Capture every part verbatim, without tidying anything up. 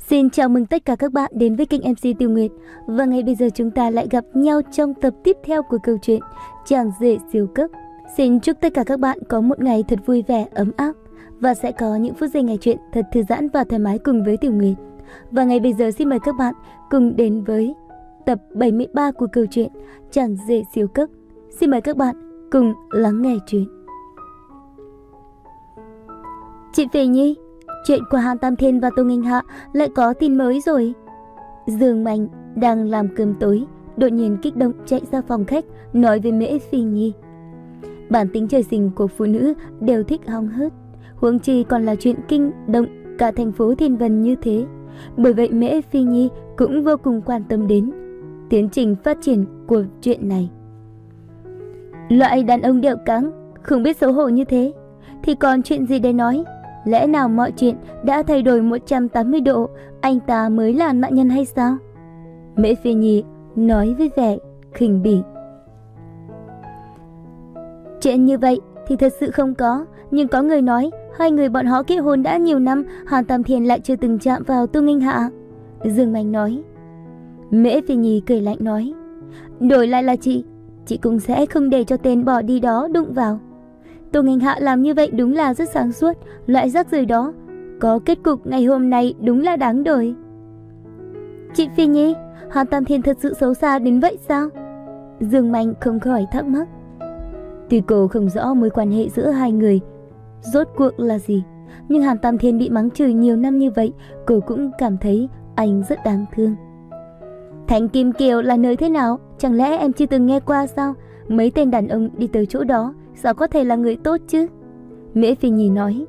Xin chào mừng tất cả các bạn đến với kênh em xê Tiêu Nguyệt. Và ngay bây giờ chúng ta lại gặp nhau trong tập tiếp theo của câu chuyện Chàng rể siêu cấp. Xin chúc tất cả các bạn có một ngày thật vui vẻ, ấm áp và sẽ có những phút giây nghe chuyện thật thư giãn và thoải mái cùng với Tiểu Nguyệt. Và ngay bây giờ xin mời các bạn cùng đến với tập bảy mươi ba của câu chuyện Chàng rể siêu cấp. Xin mời các bạn cùng lắng nghe chuyện. Chị Phỉ Nhi, chuyện của Hàn Tam Thiên và Tô Nghênh Hạ lại có tin mới rồi. Dương Mạnh đang làm cơm tối, đột nhiên kích động chạy ra phòng khách nói với Mễ Phi Nhi. Bản tính trời sinh của phụ nữ đều thích hóng hớt, huống chi còn là chuyện kinh động cả thành phố Thiên Vân như thế. Bởi vậy Mễ Phi Nhi cũng vô cùng quan tâm đến tiến trình phát triển của chuyện này. Loại đàn ông điệu cáng, không biết xấu hổ như thế thì còn chuyện gì để nói? Lẽ nào mọi chuyện đã thay đổi một trăm tám mươi độ, anh ta mới là nạn nhân hay sao? Mễ Phi Nhi nói với vẻ khinh bỉ. Chuyện như vậy thì thật sự không có, nhưng có người nói hai người bọn họ kết hôn đã nhiều năm, Hàn Tam Thiên lại chưa từng chạm vào Tô Nghênh Hạ. Dương Mạnh nói. Mễ Phi Nhi cười lạnh nói, đổi lại là chị, chị cũng sẽ không để cho tên bỏ đi đó đụng vào. Tô Nghênh Hạ làm như vậy đúng là rất sáng suốt, loại rác rưởi đó có kết cục ngày hôm nay đúng là đáng đời. Chị Phi Nhi, Hàn Tam Thiên thật sự xấu xa đến vậy sao? Dương Mạnh không khỏi thắc mắc. Tuy cô không rõ mối quan hệ giữa hai người rốt cuộc là gì, nhưng Hàn Tam Thiên bị mắng chửi nhiều năm như vậy, cô cũng cảm thấy anh rất đáng thương. Thánh Kim Kiều là nơi thế nào? Chẳng lẽ em chưa từng nghe qua sao? Mấy tên đàn ông đi tới chỗ đó sao có thể là người tốt chứ? Mễ Phi Nhi nói.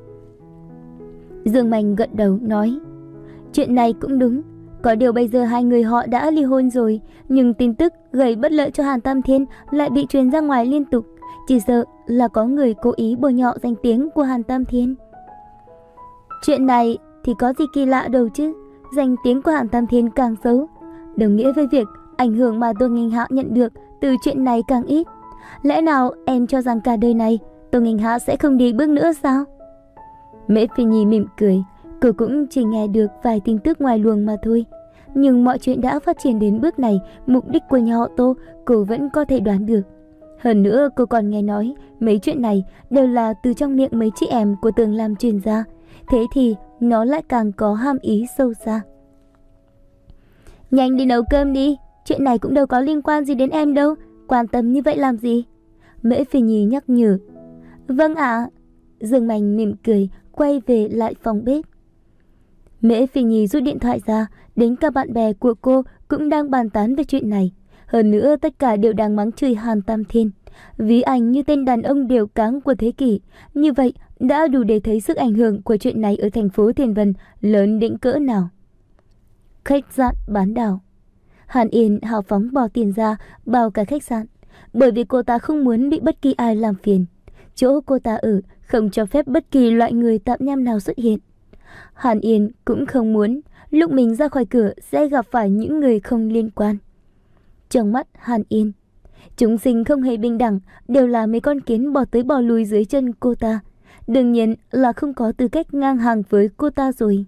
Dương Mạnh gật đầu nói, chuyện này cũng đúng. Có điều bây giờ hai người họ đã ly hôn rồi, nhưng tin tức gây bất lợi cho Hàn Tam Thiên lại bị truyền ra ngoài liên tục. Chỉ sợ là có người cố ý bôi nhọ danh tiếng của Hàn Tam Thiên. Chuyện này thì có gì kỳ lạ đâu chứ? Danh tiếng của Hàn Tam Thiên càng xấu, đồng nghĩa với việc ảnh hưởng mà Tô Nghênh Hạ nhận được từ chuyện này càng ít. Lẽ nào em cho rằng cả đời này Tô Nghênh Hạ sẽ không đi bước nữa sao? Mễ Phi Nhi mỉm cười, cô cũng chỉ nghe được vài tin tức ngoài luồng mà thôi. Nhưng mọi chuyện đã phát triển đến bước này, mục đích của nhà họ Tô cô vẫn có thể đoán được. Hơn nữa cô còn nghe nói mấy chuyện này đều là từ trong miệng mấy chị em của Tường Lam truyền ra. Thế thì nó lại càng có hàm ý sâu xa. Nhanh đi nấu cơm đi, chuyện này cũng đâu có liên quan gì đến em đâu, quan tâm như vậy làm gì? Mễ Phi Nhi nhắc nhở. Vâng ạ. Dương Mạnh mỉm cười quay về lại phòng bếp. Mễ Phi Nhi rút điện thoại ra, đến cả bạn bè của cô cũng đang bàn tán về chuyện này. Hơn nữa tất cả đều đang mắng chửi Hàn Tam Thiên, ví anh như tên đàn ông điệu cáng của thế kỷ. Như vậy đã đủ để thấy sức ảnh hưởng của chuyện này ở thành phố Thiên Vân lớn đến cỡ nào. Khách sạn bán đảo. Hàn Yên hào phóng bỏ tiền ra bao cả khách sạn, bởi vì cô ta không muốn bị bất kỳ ai làm phiền. Chỗ cô ta ở không cho phép bất kỳ loại người tạp nham nào xuất hiện. Hàn Yên cũng không muốn lúc mình ra khỏi cửa sẽ gặp phải những người không liên quan. Trong mắt Hàn Yên, chúng sinh không hề bình đẳng, đều là mấy con kiến bò tới bò lui dưới chân cô ta. Đương nhiên là không có tư cách ngang hàng với cô ta rồi.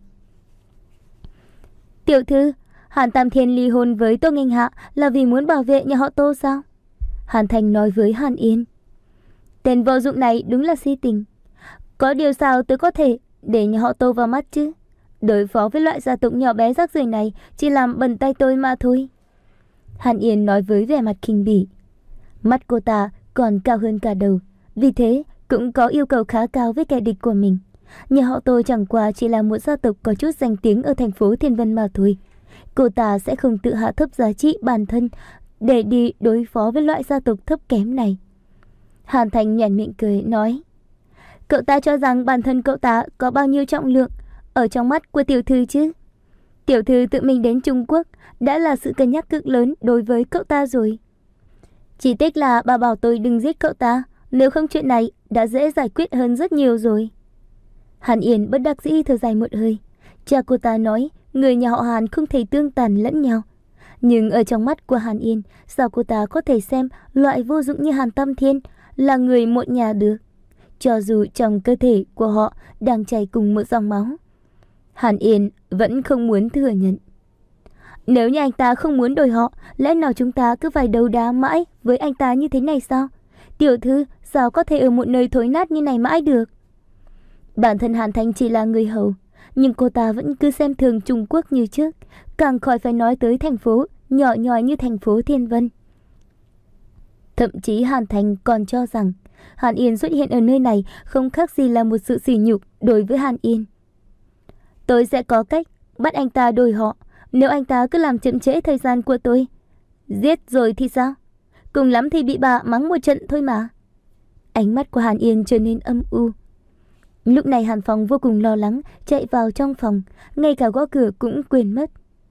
Tiểu thư, Hàn Tam Thiên ly hôn với Tô Nghênh Hạ là vì muốn bảo vệ nhà họ Tô sao? Hàn Thành nói với Hàn Yên. Tên vô dụng này đúng là si tình. Có điều sao tôi có thể để nhà họ Tô vào mắt chứ? Đối phó với loại gia tộc nhỏ bé rác rưởi này chỉ làm bẩn tay tôi mà thôi. Hàn Yên nói với vẻ mặt khinh bỉ. Mắt cô ta còn cao hơn cả đầu, vì thế cũng có yêu cầu khá cao với kẻ địch của mình. Nhà họ Tô chẳng qua chỉ là một gia tộc có chút danh tiếng ở thành phố Thiên Vân mà thôi. Cô ta sẽ không tự hạ thấp giá trị bản thân để đi đối phó với loại gia tộc thấp kém này. Hàn Thành nhoẻn miệng cười nói, cậu ta cho rằng bản thân cậu ta có bao nhiêu trọng lượng ở trong mắt của tiểu thư chứ? Tiểu thư tự mình đến Trung Quốc đã là sự cân nhắc cực lớn đối với cậu ta rồi. Chỉ tiếc là bà bảo tôi đừng giết cậu ta, nếu không chuyện này đã dễ giải quyết hơn rất nhiều rồi. Hàn Yên bất đắc dĩ thở dài một hơi. Cha cô ta nói người nhà họ Hàn không thể tương tàn lẫn nhau. Nhưng ở trong mắt của Hàn Yên, sao cô ta có thể xem loại vô dụng như Hàn Tam Thiên là người một nhà được? Cho dù trong cơ thể của họ đang chảy cùng một dòng máu. Hàn Yên vẫn không muốn thừa nhận. Nếu như anh ta không muốn đổi họ, lẽ nào chúng ta cứ phải đấu đá mãi với anh ta như thế này sao? Tiểu thư sao có thể ở một nơi thối nát như này mãi được? Bản thân Hàn Thành chỉ là người hầu, nhưng cô ta vẫn cứ xem thường Trung Quốc như trước, càng khỏi phải nói tới thành phố nhỏ nhoi như thành phố Thiên Vân. Thậm chí Hàn Thành còn cho rằng Hàn Yên xuất hiện ở nơi này không khác gì là một sự sỉ nhục đối với Hàn Yên. Tôi sẽ có cách bắt anh ta đổi họ, nếu anh ta cứ làm chậm trễ thời gian của tôi. Giết rồi thì sao? Cùng lắm thì bị bà mắng một trận thôi mà. Ánh mắt của Hàn Yên trở nên âm u. Lúc này Hàn Phong vô cùng lo lắng, chạy vào trong phòng, ngay cả gõ cửa cũng quên mất.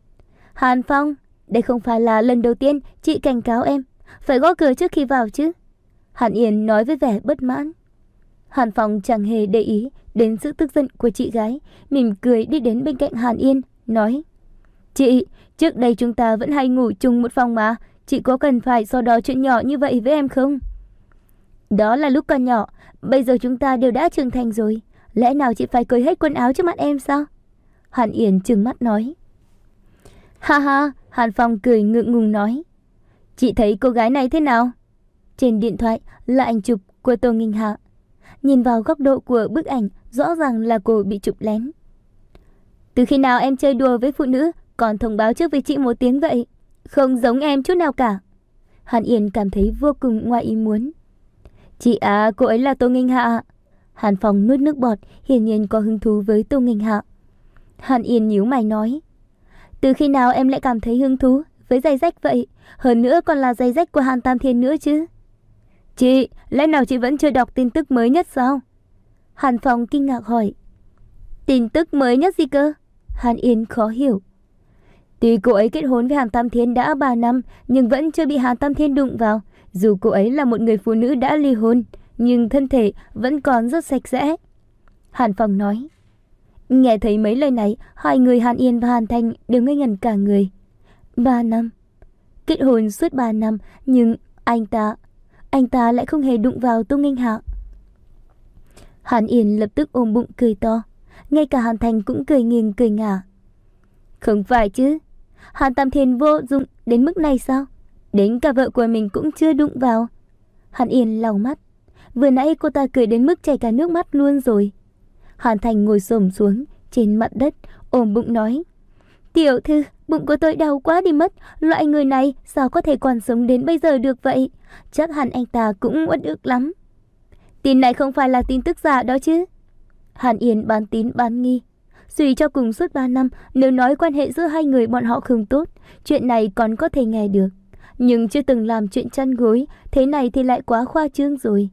Hàn Phong, đây không phải là lần đầu tiên chị cảnh cáo em, phải gõ cửa trước khi vào chứ. Hàn Yên nói với vẻ bất mãn. Hàn Phong chẳng hề để ý đến sự tức giận của chị gái, mỉm cười đi đến bên cạnh Hàn Yên, nói: Chị, trước đây chúng ta vẫn hay ngủ chung một phòng mà, chị có cần phải so đo chuyện nhỏ như vậy với em không? Đó là lúc còn nhỏ, bây giờ chúng ta đều đã trưởng thành rồi, lẽ nào chị phải cởi hết quần áo trước mặt em sao? Hàn Yên trừng mắt nói. Ha ha, Hàn Phong cười ngượng ngùng nói. Chị thấy cô gái này thế nào? Trên điện thoại là ảnh chụp của Tô Nghinh Hạ. Nhìn vào góc độ của bức ảnh, rõ ràng là cô bị chụp lén. Từ khi nào em chơi đùa với phụ nữ còn thông báo trước với chị một tiếng vậy? Không giống em chút nào cả. Hàn Yên cảm thấy vô cùng ngoài ý muốn. Chị à, cô ấy là Tô Nghinh Hạ. Hàn Phong nuốt nước bọt, hiển nhiên có hứng thú với Tô Nghinh Hạ. Hàn Yên nhíu mày nói. Từ khi nào em lại cảm thấy hứng thú với giày rách vậy? Hơn nữa còn là giày rách của Hàn Tam Thiên nữa chứ. Chị, lẽ nào chị vẫn chưa đọc tin tức mới nhất sao? Hàn Phong kinh ngạc hỏi. Tin tức mới nhất gì cơ? Hàn Yên khó hiểu. Tuy cô ấy kết hôn với Hàn Tam Thiên đã ba năm, nhưng vẫn chưa bị Hàn Tam Thiên đụng vào. Dù cô ấy là một người phụ nữ đã ly hôn, nhưng thân thể vẫn còn rất sạch sẽ. Hàn Phong nói. Nghe thấy mấy lời này, hai người Hàn Yên và Hàn Thành đều ngây ngẩn cả người. Ba năm. Kết hôn suốt ba năm, nhưng anh ta, anh ta lại không hề đụng vào Tô Nghinh Hạ. Hàn Yên lập tức ôm bụng cười to. Ngay cả Hàn Thành cũng cười nghiêng cười ngả. Không phải chứ, Hàn Tam Thiên vô dụng đến mức này sao? Đến cả vợ của mình cũng chưa đụng vào. Hàn Yên lau mắt. Vừa nãy cô ta cười đến mức chảy cả nước mắt luôn rồi. Hàn Thành ngồi xổm xuống trên mặt đất, ôm bụng nói. Tiểu thư, bụng của tôi đau quá đi mất. Loại người này sao có thể còn sống đến bây giờ được vậy? Chắc hẳn anh ta cũng uất ức lắm. Tin này không phải là tin tức giả đó chứ? Hàn Yên bán tín bán nghi. Suy cho cùng suốt ba năm, nếu nói quan hệ giữa hai người bọn họ không tốt, chuyện này còn có thể nghe được. Nhưng chưa từng làm chuyện chăn gối, thế này thì lại quá khoa trương rồi.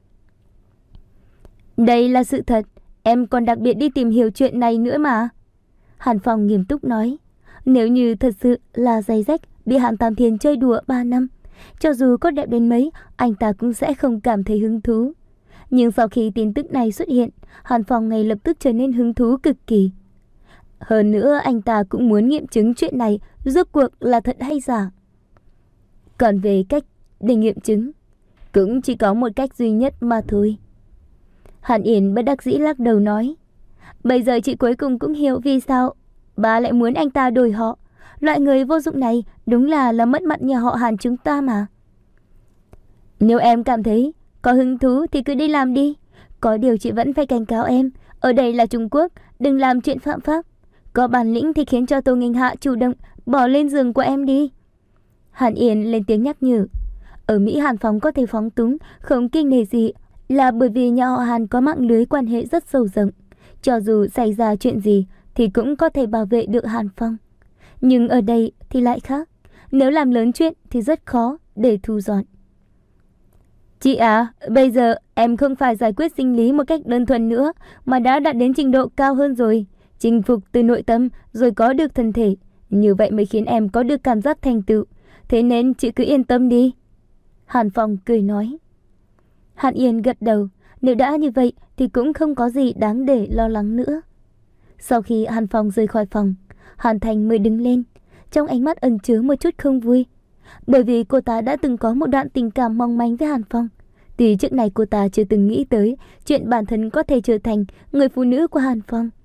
Đây là sự thật, em còn đặc biệt đi tìm hiểu chuyện này nữa mà. Hàn Phong nghiêm túc nói. Nếu như thật sự là giày rách bị Hàn Tam Thiên chơi đùa ba năm, cho dù có đẹp đến mấy, anh ta cũng sẽ không cảm thấy hứng thú. Nhưng sau khi tin tức này xuất hiện, Hàn Phong ngay lập tức trở nên hứng thú cực kỳ. Hơn nữa anh ta cũng muốn nghiệm chứng chuyện này rốt cuộc là thật hay giả. Còn về cách để nghiệm chứng, cũng chỉ có một cách duy nhất mà thôi. Hàn Yên bất đắc dĩ lắc đầu nói. Bây giờ chị cuối cùng cũng hiểu vì sao bà lại muốn anh ta đổi họ. Loại người vô dụng này đúng là là mất mặt nhà họ Hàn chúng ta mà. Nếu em cảm thấy có hứng thú thì cứ đi làm đi. Có điều chị vẫn phải cảnh cáo em, ở đây là Trung Quốc, đừng làm chuyện phạm pháp. Có bản lĩnh thì khiến cho Tô Nghinh Hạ chủ động bỏ lên giường của em đi. Hàn Yên lên tiếng nhắc nhở. Ở Mỹ Hàn Phong có thể phóng túng, không kinh nể gì, là bởi vì nhà họ Hàn có mạng lưới quan hệ rất sâu rộng. Cho dù xảy ra chuyện gì thì cũng có thể bảo vệ được Hàn Phong. Nhưng ở đây thì lại khác. Nếu làm lớn chuyện thì rất khó để thu dọn. Chị à, bây giờ em không phải giải quyết sinh lý một cách đơn thuần nữa, mà đã đạt đến trình độ cao hơn rồi. Chinh phục từ nội tâm rồi có được thân thể. Như vậy mới khiến em có được cảm giác thành tựu. Thế nên chị cứ yên tâm đi. Hàn Phong cười nói. Hàn Yên gật đầu. Nếu đã như vậy thì cũng không có gì đáng để lo lắng nữa. Sau khi Hàn Phong rời khỏi phòng, Hàn Thành mới đứng lên. Trong ánh mắt ẩn chứa một chút không vui. Bởi vì cô ta đã từng có một đoạn tình cảm mong manh với Hàn Phong. Tuy trước này cô ta chưa từng nghĩ tới chuyện bản thân có thể trở thành người phụ nữ của Hàn Phong.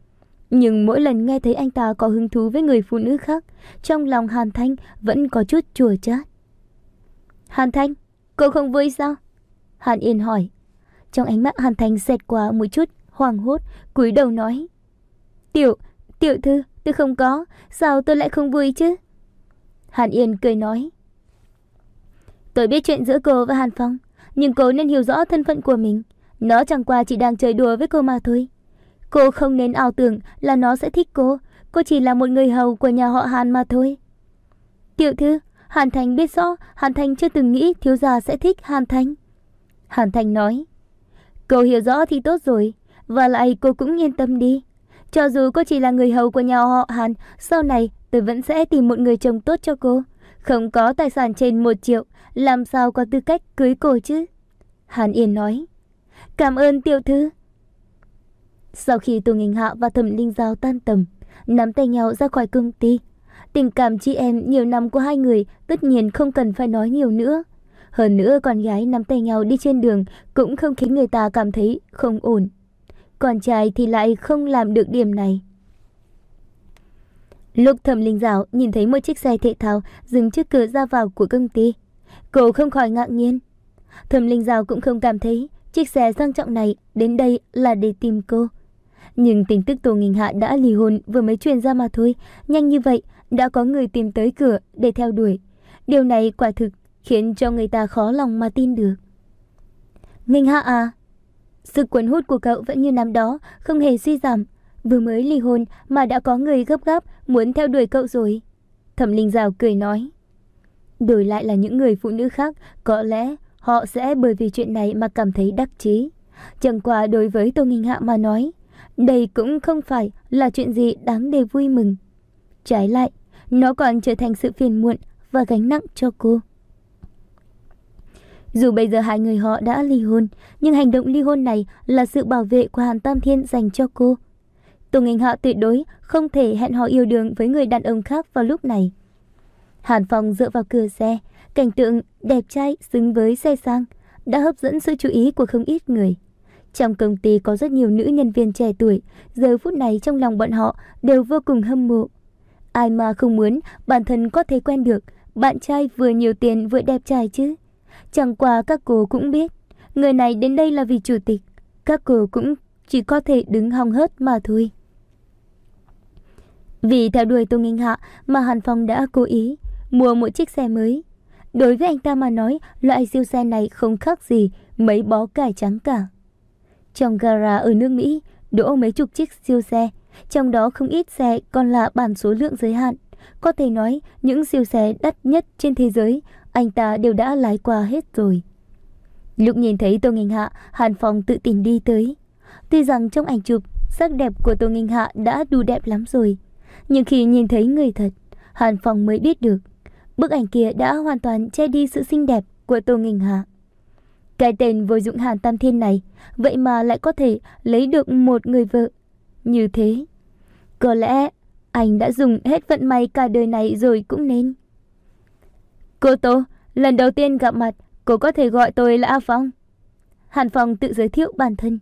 Nhưng mỗi lần nghe thấy anh ta có hứng thú với người phụ nữ khác, trong lòng Hàn Thanh vẫn có chút chua chát. Hàn Thanh, cô không vui sao? Hàn Yên hỏi. Trong ánh mắt Hàn Thanh xẹt qua một chút hoảng hốt, cúi đầu nói. Tiểu, tiểu thư, tôi không có, sao tôi lại không vui chứ? Hàn Yên cười nói. Tôi biết chuyện giữa cô và Hàn Phong, nhưng cô nên hiểu rõ thân phận của mình. Nó chẳng qua chỉ đang chơi đùa với cô mà thôi. Cô không nên ảo tưởng là nó sẽ thích cô. Cô chỉ là một người hầu của nhà họ Hàn mà thôi. Tiểu thư, Hàn Thành biết rõ Hàn Thành chưa từng nghĩ thiếu gia sẽ thích Hàn Thành. Hàn Thành nói. Cô hiểu rõ thì tốt rồi. Và lại cô cũng yên tâm đi. Cho dù cô chỉ là người hầu của nhà họ Hàn, sau này tôi vẫn sẽ tìm một người chồng tốt cho cô. Không có tài sản trên một triệu, làm sao có tư cách cưới cô chứ? Hàn Yên nói. Cảm ơn tiểu thư. Sau khi Tô Nghinh Hạ và Thẩm Linh Giao tan tầm, nắm tay nhau ra khỏi công ty. Tình cảm chị em nhiều năm của hai người tất nhiên không cần phải nói nhiều nữa. Hơn nữa con gái nắm tay nhau đi trên đường cũng không khiến người ta cảm thấy không ổn. Con trai thì lại không làm được điểm này. Lúc Thẩm Linh Giao nhìn thấy một chiếc xe thể thao dừng trước cửa ra vào của công ty, cô không khỏi ngạc nhiên. Thẩm Linh Giao cũng không cảm thấy chiếc xe sang trọng này đến đây là để tìm cô. Nhưng tin tức Tô Nghinh Hạ đã ly hôn vừa mới truyền ra mà thôi, nhanh như vậy đã có người tìm tới cửa để theo đuổi. Điều này quả thực khiến cho người ta khó lòng mà tin được. Nghinh Hạ à, sự cuốn hút của cậu vẫn như năm đó, không hề suy giảm. Vừa mới ly hôn mà đã có người gấp gáp muốn theo đuổi cậu rồi. Thẩm Linh Giao cười nói. Đổi lại là những người phụ nữ khác, có lẽ họ sẽ bởi vì chuyện này mà cảm thấy đắc chí. Chẳng qua đối với Tô Nghinh Hạ mà nói, đây cũng không phải là chuyện gì đáng để vui mừng. Trái lại, nó còn trở thành sự phiền muộn và gánh nặng cho cô. Dù bây giờ hai người họ đã ly hôn, nhưng hành động ly hôn này là sự bảo vệ của Hàn Tam Thiên dành cho cô. Tô Nghinh Hạ tuyệt đối không thể hẹn hò yêu đương với người đàn ông khác vào lúc này. Hàn Phong dựa vào cửa xe, cảnh tượng đẹp trai xứng với xe sang đã hấp dẫn sự chú ý của không ít người. Trong công ty có rất nhiều nữ nhân viên trẻ tuổi, giờ phút này trong lòng bọn họ đều vô cùng hâm mộ. Ai mà không muốn bản thân có thể quen được bạn trai vừa nhiều tiền vừa đẹp trai chứ. Chẳng qua các cô cũng biết, người này đến đây là vì chủ tịch, các cô cũng chỉ có thể đứng hong hớt mà thôi. Vì theo đuổi Tô Nghinh Hạ mà Hàn Phong đã cố ý mua một chiếc xe mới. Đối với anh ta mà nói, loại siêu xe này không khác gì mấy bó cải trắng cả. Trong gara ở nước Mỹ đỗ mấy chục chiếc siêu xe, trong đó không ít xe còn là bản số lượng giới hạn. Có thể nói những siêu xe đắt nhất trên thế giới anh ta đều đã lái qua hết rồi. Lúc nhìn thấy Tô Nghinh Hạ, Hàn Phong tự tin đi tới. Tuy rằng trong ảnh chụp sắc đẹp của Tô Nghinh Hạ đã đủ đẹp lắm rồi, nhưng khi nhìn thấy người thật, Hàn Phong mới biết được bức ảnh kia đã hoàn toàn che đi sự xinh đẹp của Tô Nghinh Hạ. Cái tên vô dụng Hàn Tam Thiên này vậy mà lại có thể lấy được một người vợ như thế. Có lẽ anh đã dùng hết vận may cả đời này rồi cũng nên. Cô Tô, lần đầu tiên gặp mặt, cô có thể gọi tôi là A Phong. Hàn Phong tự giới thiệu bản thân.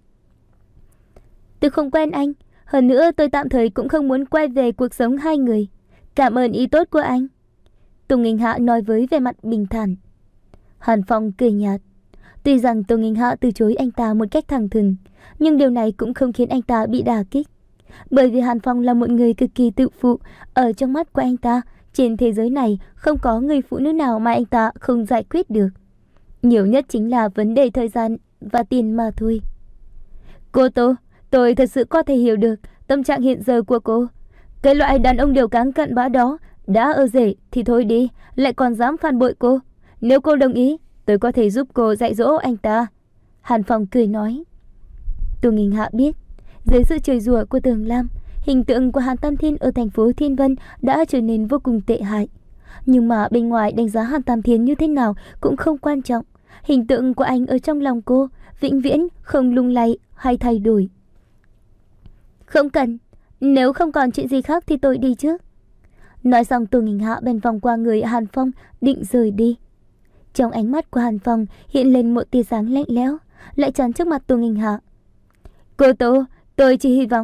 Tôi không quen anh, hơn nữa tôi tạm thời cũng không muốn quay về cuộc sống hai người. Cảm ơn ý tốt của anh. Tô Nghinh Hạ nói với vẻ mặt bình thản. Hàn Phong cười nhạt. Tuy rằng Tô Nghinh Hạ từ chối anh ta một cách thẳng thừng, nhưng điều này cũng không khiến anh ta bị đả kích. Bởi vì Hàn Phong là một người cực kỳ tự phụ, ở trong mắt của anh ta, trên thế giới này không có người phụ nữ nào mà anh ta không giải quyết được. Nhiều nhất chính là vấn đề thời gian và tiền mà thôi. Cô Tô, tôi thật sự có thể hiểu được tâm trạng hiện giờ của cô. Cái loại đàn ông điều cáng cặn bã đó, đã ở rể thì thôi đi, lại còn dám phản bội cô. Nếu cô đồng ý, tôi có thể giúp cô dạy dỗ anh ta. Hàn Phong cười nói. Tô Nghinh Hạ biết, dưới sự chửi rủa của Tường Lam, hình tượng của Hàn Tam Thiên ở thành phố Thiên Vân đã trở nên vô cùng tệ hại. Nhưng mà bên ngoài đánh giá Hàn Tam Thiên như thế nào cũng không quan trọng. Hình tượng của anh ở trong lòng cô vĩnh viễn không lung lay hay thay đổi. Không cần, nếu không còn chuyện gì khác thì tôi đi trước. Nói xong Tô Nghinh Hạ bèn vòng qua người Hàn Phong định rời đi. Trong ánh mắt của Hàn Phong hiện lên một tia sáng lạnh lẽo, lại chắn trước mặt Tô Nghinh Hạ. Cô Tô, tôi chỉ hy vọng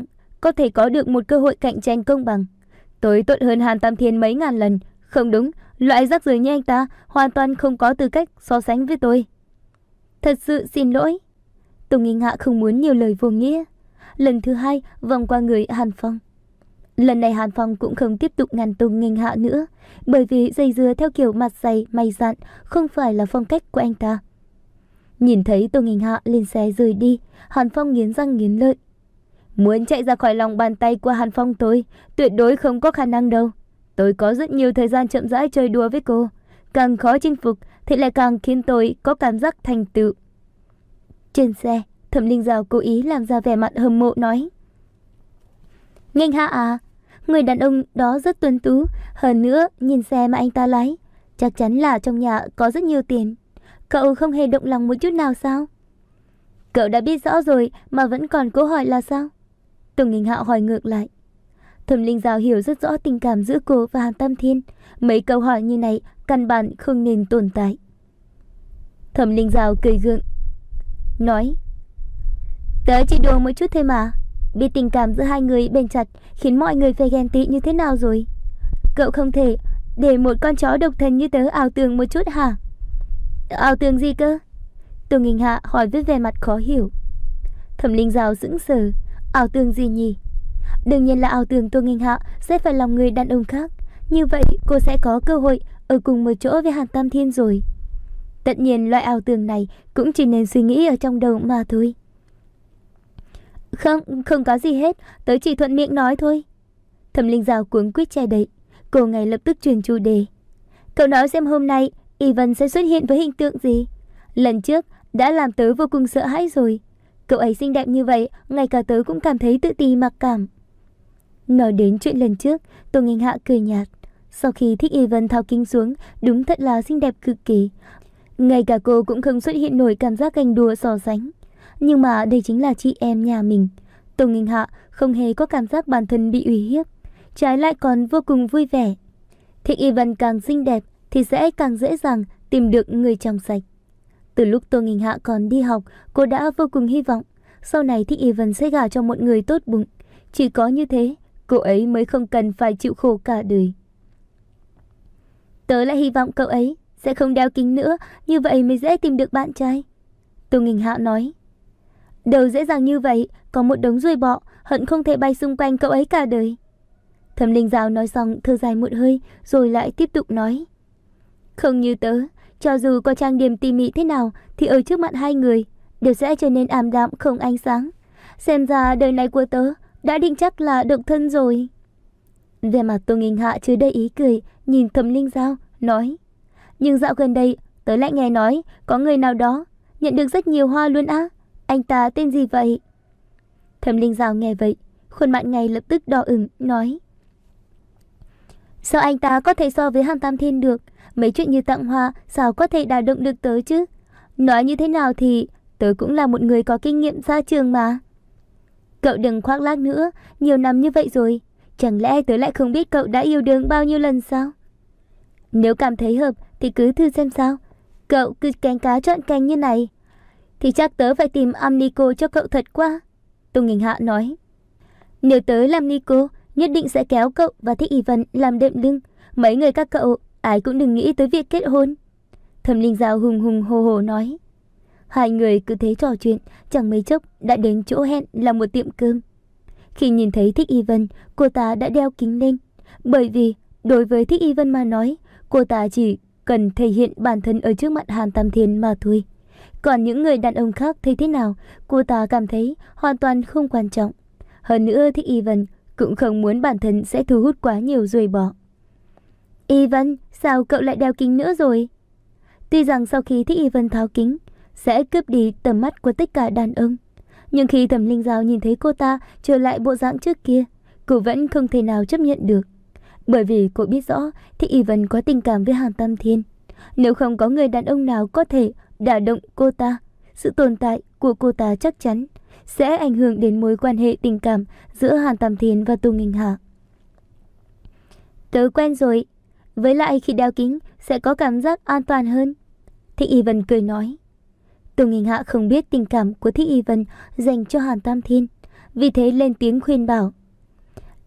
có thể có được một cơ hội cạnh tranh công bằng. Tôi tốt hơn Hàn Tam Thiên mấy ngàn lần. Không đúng, loại rác rưởi như anh ta hoàn toàn không có tư cách so sánh với tôi. Thật sự xin lỗi. Tô Nghinh Hạ không muốn nhiều lời vô nghĩa. Lần thứ hai vòng qua người Hàn Phong. Lần này Hàn Phong cũng không tiếp tục ngăn Tô Nghinh Hạ nữa, bởi vì dây dưa theo kiểu mặt dày mày dạn không phải là phong cách của anh ta. Nhìn thấy Tô Nghinh Hạ lên xe rời đi, Hàn Phong nghiến răng nghiến lợi. Muốn chạy ra khỏi lòng bàn tay của Hàn Phong tôi, tuyệt đối không có khả năng đâu. Tôi có rất nhiều thời gian chậm rãi chơi đùa với cô. Càng khó chinh phục thì lại càng khiến tôi có cảm giác thành tựu. Trên xe, Thẩm Linh Giao cố ý làm ra vẻ mặt hâm mộ nói. Nghinh Hạ à, người đàn ông đó rất tuấn tú. Hơn nữa, nhìn xe mà anh ta lái, chắc chắn là trong nhà có rất nhiều tiền. Cậu không hề động lòng một chút nào sao? Cậu đã biết rõ rồi mà vẫn còn cố hỏi là sao? Tô Nghinh Hạ hỏi ngược lại. Thẩm Linh Giao hiểu rất rõ tình cảm giữa cô và Hàn Tam Thiên. Mấy câu hỏi như này căn bản không nên tồn tại. Thẩm Linh Giao cười gượng nói, tớ chỉ đùa một chút thôi mà. Biết tình cảm giữa hai người bền chặt khiến mọi người phải ghen tị như thế nào rồi. Cậu không thể để một con chó độc thân như tớ ảo tưởng một chút hả? Ảo tưởng gì cơ? Tô Nghinh Hạ hỏi với vẻ mặt khó hiểu. Thẩm Linh Giao sững sờ. Ảo tưởng gì nhỉ? Đương nhiên là ảo tưởng Tô Nghinh Hạ sẽ phải lòng người đàn ông khác. Như vậy cô sẽ có cơ hội ở cùng một chỗ với Hàn Tam Thiên rồi. Tất nhiên loại ảo tưởng này cũng chỉ nên suy nghĩ ở trong đầu mà thôi. Không, không có gì hết, tớ chỉ thuận miệng nói thôi. Thẩm Linh Giao cuống quýt che đậy. Cô ngay lập tức chuyển chủ đề. Cậu nói xem hôm nay Ivan sẽ xuất hiện với hình tượng gì? Lần trước đã làm tớ vô cùng sợ hãi rồi. Cậu ấy xinh đẹp như vậy, ngay cả tớ cũng cảm thấy tự ti mặc cảm. Nói đến chuyện lần trước, Tô Nghinh Hạ cười nhạt. Sau khi Thích Ivan tháo kính xuống, đúng thật là xinh đẹp cực kỳ. Ngay cả cô cũng không xuất hiện nổi cảm giác ganh đua so sánh. Nhưng mà đây chính là chị em nhà mình. Tô Nghinh Hạ không hề có cảm giác bản thân bị uy hiếp, trái lại còn vô cùng vui vẻ. Thích Ivan càng xinh đẹp thì sẽ càng dễ dàng tìm được người trong sạch. Từ lúc Tô Nghinh Hạ còn đi học, cô đã vô cùng hy vọng sau này Thích Ivan sẽ gả cho một người tốt bụng. Chỉ có như thế, cô ấy mới không cần phải chịu khổ cả đời. Tớ lại hy vọng cậu ấy sẽ không đeo kính nữa, như vậy mới dễ tìm được bạn trai. Tô Nghinh Hạ nói. Đâu dễ dàng như vậy, có một đống ruồi bọ hận không thể bay xung quanh cậu ấy cả đời. Thẩm Linh Giao nói xong thở dài một hơi, rồi lại tiếp tục nói. Không như tớ, cho dù có trang điểm tỉ mỉ thế nào thì ở trước mặt hai người đều sẽ trở nên ảm đạm không ánh sáng. Xem ra đời này của tớ đã định chắc là độc thân rồi. Vẻ mặt Tô Nghinh Hạ chứa đầy ý cười, nhìn Thẩm Linh Giao nói. Nhưng dạo gần đây tớ lại nghe nói có người nào đó nhận được rất nhiều hoa luôn á. Anh ta tên gì vậy? Thẩm Linh Giao nghe vậy, khuôn mặt ngay lập tức đỏ ửng nói. Sao anh ta có thể so với Hàn Tam Thiên được? Mấy chuyện như tặng hoa sao có thể đả động được tớ chứ? Nói như thế nào thì tớ cũng là một người có kinh nghiệm ra trường mà. Cậu đừng khoác lác nữa, nhiều năm như vậy rồi, chẳng lẽ tớ lại không biết cậu đã yêu đương bao nhiêu lần sao? Nếu cảm thấy hợp thì cứ thử xem sao. Cậu cứ canh cá chọn canh như này thì chắc tớ phải tìm am Nico cho cậu thật quá. Tô Nghinh Hạ nói. Nếu tớ làm Nico, nhất định sẽ kéo cậu và Thích Ivan làm đệm lưng. Mấy người các cậu ai cũng đừng nghĩ tới việc kết hôn. Thẩm Linh Giao hùng hùng hồ hồ nói. Hai người cứ thế trò chuyện, chẳng mấy chốc đã đến chỗ hẹn là một tiệm cơm. Khi nhìn thấy Thích Ivan, cô ta đã đeo kính lên. Bởi vì đối với Thích Ivan mà nói, cô ta chỉ cần thể hiện bản thân ở trước mặt Hàn Tam Thiên mà thôi. Còn những người đàn ông khác thấy thế nào, cô ta cảm thấy hoàn toàn không quan trọng. Hơn nữa Thích Ivan cũng không muốn bản thân sẽ thu hút quá nhiều ruồi bọ. Ivan, sao cậu lại đeo kính nữa rồi? Tuy rằng sau khi Thích Ivan tháo kính sẽ cướp đi tầm mắt của tất cả đàn ông, nhưng khi Thẩm Linh Giao nhìn thấy cô ta trở lại bộ dạng trước kia, cô vẫn không thể nào chấp nhận được. Bởi vì cô biết rõ Thích Ivan có tình cảm với Hàn Tam Thiên. Nếu không có người đàn ông nào có thể đả động cô ta, sự tồn tại của cô ta chắc chắn sẽ ảnh hưởng đến mối quan hệ tình cảm giữa Hàn Tam Thiên và Tô Nghinh Hạ. Tớ quen rồi, với lại khi đeo kính sẽ có cảm giác an toàn hơn. Thích Ivan cười nói. Tô Nghinh Hạ không biết tình cảm của Thích Ivan dành cho Hàn Tam Thiên, vì thế lên tiếng khuyên bảo.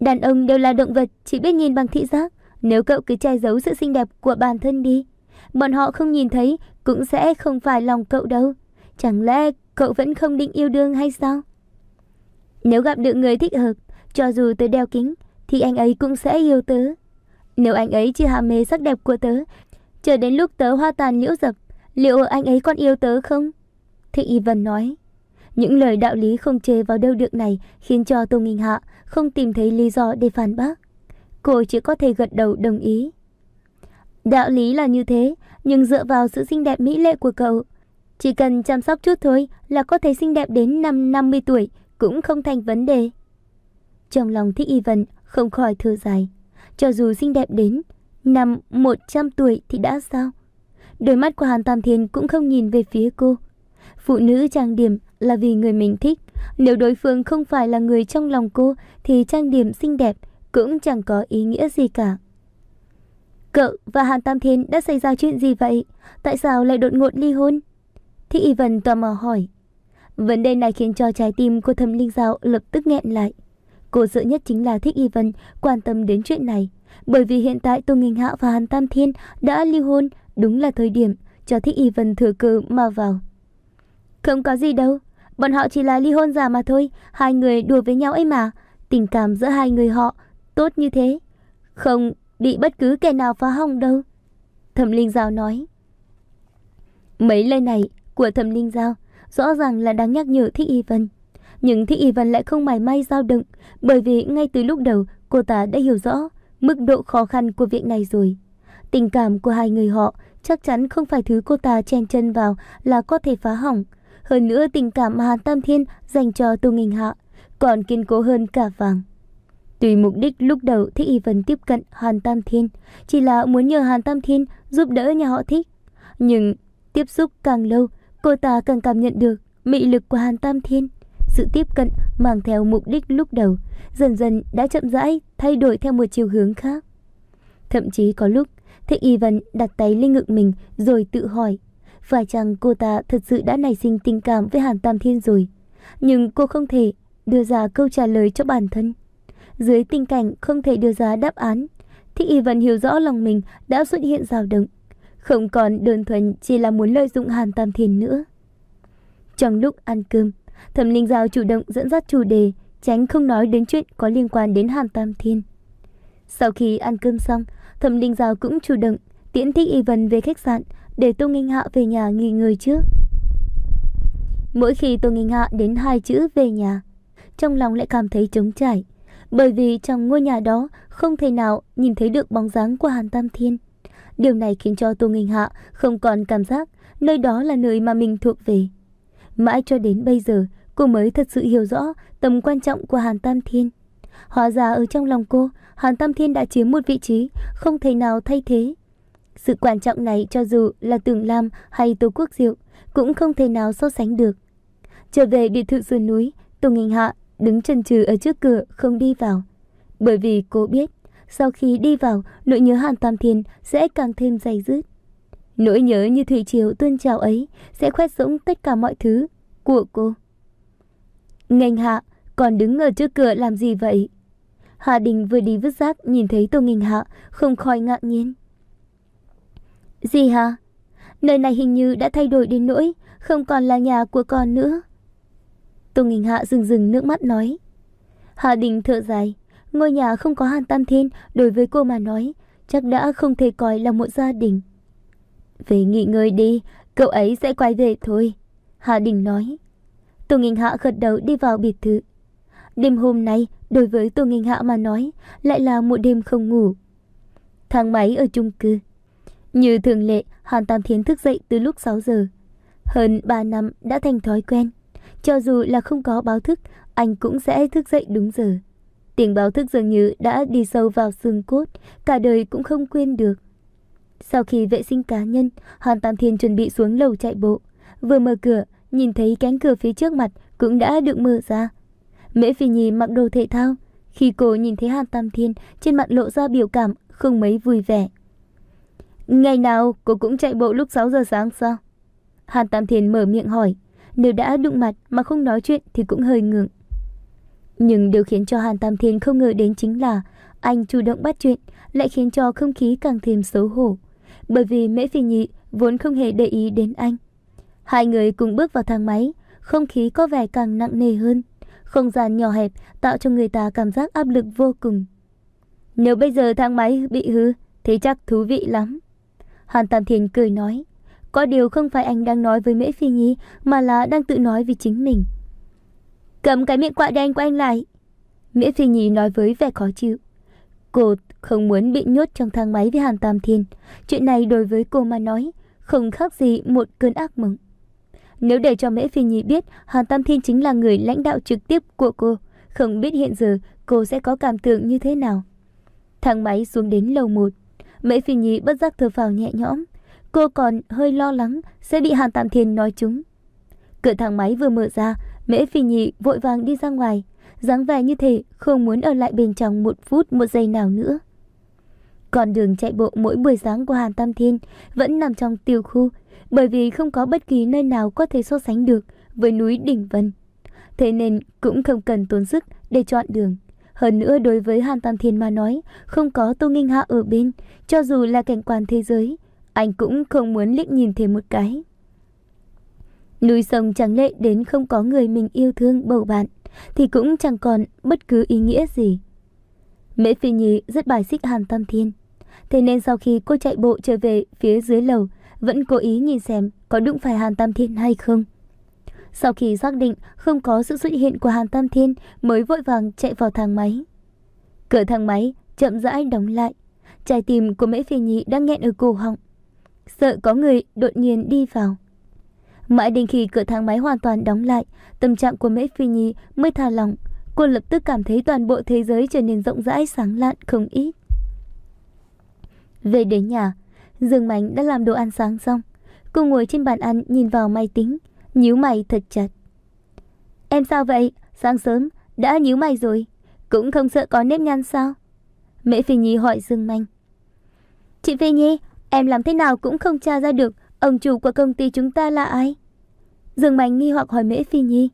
Đàn ông đều là động vật chỉ biết nhìn bằng thị giác. Nếu cậu cứ che giấu sự xinh đẹp của bản thân đi, bọn họ không nhìn thấy cũng sẽ không phải lòng cậu đâu. Chẳng lẽ cậu vẫn không định yêu đương hay sao? Nếu gặp được người thích hợp, cho dù tớ đeo kính, thì anh ấy cũng sẽ yêu tớ. Nếu anh ấy chỉ ham mê sắc đẹp của tớ, chờ đến lúc tớ hoa tàn liễu dập, liệu anh ấy còn yêu tớ không? Thích Y Vân nói. Những lời đạo lý không chê vào đâu được này khiến cho Tô Nghinh Hạ không tìm thấy lý do để phản bác. Cô chỉ có thể gật đầu đồng ý. Đạo lý là như thế, nhưng dựa vào sự xinh đẹp mỹ lệ của cậu, chỉ cần chăm sóc chút thôi là có thể xinh đẹp đến năm năm mươi tuổi cũng không thành vấn đề. Trong lòng Thích Y Vân không khỏi thở dài. Cho dù xinh đẹp đến năm một trăm tuổi thì đã sao? Đôi mắt của Hàn Tam Thiên cũng không nhìn về phía cô. Phụ nữ trang điểm là vì người mình thích. Nếu đối phương không phải là người trong lòng cô thì trang điểm xinh đẹp cũng chẳng có ý nghĩa gì cả. Cậu và Hàn Tam Thiên đã xảy ra chuyện gì vậy? Tại sao lại đột ngột ly hôn? Thích Y Vân tò mò hỏi. Vấn đề này khiến cho trái tim của Thẩm Linh Dao lập tức nghẹn lại. Cô sợ nhất chính là Thích Y Vân quan tâm đến chuyện này, bởi vì hiện tại Tô Nghinh Hạ và Hàn Tam Thiên đã ly hôn, đúng là thời điểm cho Thích Y Vân thừa cơ mà vào. Không có gì đâu, bọn họ chỉ là ly hôn giả mà thôi, hai người đùa với nhau ấy mà, tình cảm giữa hai người họ tốt như thế, không bị bất cứ kẻ nào phá hỏng đâu. Thẩm Linh Dao nói. Mấy lời này của Thẩm Linh Dao rõ ràng là đang nhắc nhở Thích Y Vân. Nhưng Thích Y Vân lại không mảy may dao động, bởi vì ngay từ lúc đầu cô ta đã hiểu rõ mức độ khó khăn của việc này rồi. Tình cảm của hai người họ chắc chắn không phải thứ cô ta chen chân vào là có thể phá hỏng. Hơn nữa tình cảm mà Hàn Tam Thiên dành cho Tô Nghinh Hạ còn kiên cố hơn cả vàng. Tuy mục đích lúc đầu Thích Y Vân tiếp cận Hàn Tam Thiên chỉ là muốn nhờ Hàn Tam Thiên giúp đỡ nhà họ Thích, nhưng tiếp xúc càng lâu, cô ta càng cảm nhận được mị lực của Hàn Tam Thiên. Sự tiếp cận mang theo mục đích lúc đầu dần dần đã chậm rãi thay đổi theo một chiều hướng khác. Thậm chí có lúc Thích Y Vân đặt tay lên ngực mình rồi tự hỏi, phải chăng cô ta thật sự đã nảy sinh tình cảm với Hàn Tam Thiên rồi? Nhưng cô không thể đưa ra câu trả lời cho bản thân. Dưới tình cảnh không thể đưa ra đáp án, Thích Y Vân hiểu rõ lòng mình đã xuất hiện dao động, không còn đơn thuần chỉ là muốn lợi dụng Hàn Tam Thiên nữa. Trong lúc ăn cơm, Thẩm Linh Dao chủ động dẫn dắt chủ đề, tránh không nói đến chuyện có liên quan đến Hàn Tam Thiên. Sau khi ăn cơm xong, Thẩm Linh Dao cũng chủ động tiễn Thích Y Vân về khách sạn để Tô Nghinh Hạ về nhà nghỉ ngơi trước. Mỗi khi Tô Nghinh Hạ đến hai chữ về nhà, trong lòng lại cảm thấy trống trải, bởi vì trong ngôi nhà đó không thể nào nhìn thấy được bóng dáng của Hàn Tam Thiên. Điều này khiến cho Tô Nghinh Hạ không còn cảm giác nơi đó là nơi mà mình thuộc về. Mãi cho đến bây giờ, cô mới thật sự hiểu rõ tầm quan trọng của Hàn Tam Thiên. Hóa ra ở trong lòng cô, Hàn Tam Thiên đã chiếm một vị trí không thể nào thay thế. Sự quan trọng này cho dù là Tưởng Lam hay Tô Quốc Diệu cũng không thể nào so sánh được. Trở về biệt thự sườn núi, Tô Nghinh Hạ đứng chần chừ ở trước cửa không đi vào, bởi vì cô biết sau khi đi vào, nỗi nhớ Hàn Tam Thiên sẽ càng thêm dày dứt. Nỗi nhớ như thủy triều tuôn trào ấy sẽ khoét rỗng tất cả mọi thứ của cô. Nghênh Hạ còn đứng ở trước cửa làm gì vậy? Hà Đình vừa đi vứt rác nhìn thấy Tô Nghinh Hạ không khỏi ngạc nhiên. Gì hả? Nơi này hình như đã thay đổi đến nỗi không còn là nhà của con nữa. Tô Nghinh Hạ rưng rưng nước mắt nói. Hà Đình thở dài. Ngôi nhà không có Hàn Tam Thiên đối với cô mà nói chắc đã không thể coi là một gia đình. Về nghỉ ngơi đi, cậu ấy sẽ quay về thôi, Hà Đình nói. Tô Nghinh Hạ gật đầu đi vào biệt thự. Đêm hôm nay đối với Tô Nghinh Hạ mà nói lại là một đêm không ngủ. Thang máy ở chung cư. Như thường lệ, Hàn Tam Thiên thức dậy từ lúc sáu giờ. Hơn ba năm đã thành thói quen. Cho dù là không có báo thức, anh cũng sẽ thức dậy đúng giờ. Tiếng báo thức dường như đã đi sâu vào xương cốt, cả đời cũng không quên được. Sau khi vệ sinh cá nhân, Hàn Tam Thiên chuẩn bị xuống lầu chạy bộ. Vừa mở cửa, nhìn thấy cánh cửa phía trước mặt cũng đã được mở ra. Mễ Phi Nhi mặc đồ thể thao. Khi cô nhìn thấy Hàn Tam Thiên, trên mặt lộ ra biểu cảm không mấy vui vẻ. Ngày nào cô cũng chạy bộ lúc sáu giờ sáng sao? Hàn Tam Thiên mở miệng hỏi. Nếu đã đụng mặt mà không nói chuyện thì cũng hơi ngượng. Nhưng điều khiến cho Hàn Tam Thiên không ngờ đến chính là anh chủ động bắt chuyện lại khiến cho không khí càng thêm xấu hổ. Bởi vì Mễ Phi Nhi vốn không hề để ý đến anh. Hai người cùng bước vào thang máy, không khí có vẻ càng nặng nề hơn. Không gian nhỏ hẹp tạo cho người ta cảm giác áp lực vô cùng. Nếu bây giờ thang máy bị hư thì chắc thú vị lắm. Hàn Tam Thiên cười nói. Có điều không phải anh đang nói với Mễ Phi Nhi mà là đang tự nói với chính mình. Cầm cái miệng quạ đen của anh lại. Mễ Phi Nhi nói với vẻ khó chịu. Cô không muốn bị nhốt trong thang máy với Hàn Tam Thiên. Chuyện này đối với cô mà nói không khác gì một cơn ác mộng. Nếu để cho Mễ Phi Nhi biết Hàn Tam Thiên chính là người lãnh đạo trực tiếp của cô, không biết hiện giờ cô sẽ có cảm tưởng như thế nào. Thang máy xuống đến lầu một. Mễ Phi Nhi bất giác thở phào nhẹ nhõm. Cô còn hơi lo lắng sẽ bị Hàn Tam Thiên nói trúng. Cửa thang máy vừa mở ra, Mễ Phi Nhi vội vàng đi ra ngoài, dáng vẻ như thể không muốn ở lại bên trong một phút một giây nào nữa. Con đường chạy bộ mỗi buổi sáng của Hàn Tam Thiên vẫn nằm trong tiểu khu, bởi vì không có bất kỳ nơi nào có thể so sánh được với núi Đỉnh Vân. Thế nên cũng không cần tốn sức để chọn đường. Hơn nữa đối với Hàn Tam Thiên mà nói, không có Tô Nghinh Hạ ở bên, cho dù là cảnh quan thế giới, anh cũng không muốn liếc nhìn thêm một cái. Núi sông trắng lệ đến không có người mình yêu thương bầu bạn, thì cũng chẳng còn bất cứ ý nghĩa gì. Mễ Phi Nhi rất bài xích Hàn Tam Thiên. Thế nên sau khi cô chạy bộ trở về phía dưới lầu, vẫn cố ý nhìn xem có đụng phải Hàn Tam Thiên hay không. Sau khi xác định không có sự xuất hiện của Hàn Tam Thiên, mới vội vàng chạy vào thang máy. Cửa thang máy chậm rãi đóng lại. Trái tim của Mễ Phi Nhi đang nghẹn ở cổ họng, sợ có người đột nhiên đi vào. Mãi đến khi cửa thang máy hoàn toàn đóng lại, tâm trạng của Mễ Phi Nhi mới thả lỏng. Cô lập tức cảm thấy toàn bộ thế giới trở nên rộng rãi sáng lạn không ít. Về đến nhà, Dương Mạnh đã làm đồ ăn sáng xong. Cô ngồi trên bàn ăn nhìn vào máy tính, nhíu mày thật chặt. Em sao vậy? Sáng sớm đã nhíu mày rồi, cũng không sợ có nếp nhăn sao? Mễ Phi Nhi hỏi Dương Mạnh. Chị Phi Nhi, em làm thế nào cũng không tra ra được ông chủ của công ty chúng ta là ai? Dương Mạnh nghi hoặc hỏi Mễ Phi Nhi.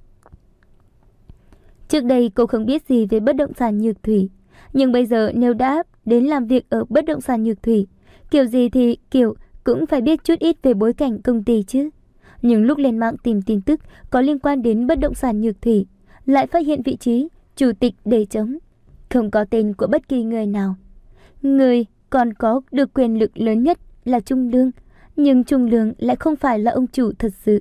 Trước đây cô không biết gì về bất động sản Nhược Thủy, nhưng bây giờ nếu đã đến làm việc ở bất động sản Nhược Thủy, kiểu gì thì kiểu cũng phải biết chút ít về bối cảnh công ty chứ. Nhưng lúc lên mạng tìm tin tức có liên quan đến bất động sản Nhược Thủy, lại phát hiện vị trí chủ tịch để trống, không có tên của bất kỳ người nào. Người còn có được quyền lực lớn nhất là Trung Lương, nhưng Trung Lương lại không phải là ông chủ thật sự.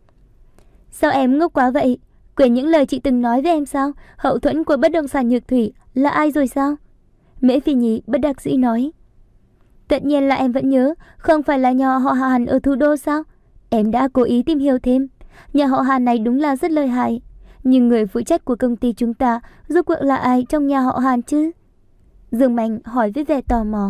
Sao em ngốc quá vậy? Quên những lời chị từng nói với em sao? Hậu thuẫn của bất động sản Nhược Thủy là ai rồi sao? Mễ Phi Nhi bất đắc dĩ nói. Tất nhiên là em vẫn nhớ, không phải là nhà họ Hàn ở thủ đô sao? Em đã cố ý tìm hiểu thêm. Nhà họ Hàn này đúng là rất lợi hại. Nhưng người phụ trách của công ty chúng ta rốt cuộc là ai trong nhà họ Hàn chứ? Dương Mạnh hỏi với vẻ tò mò.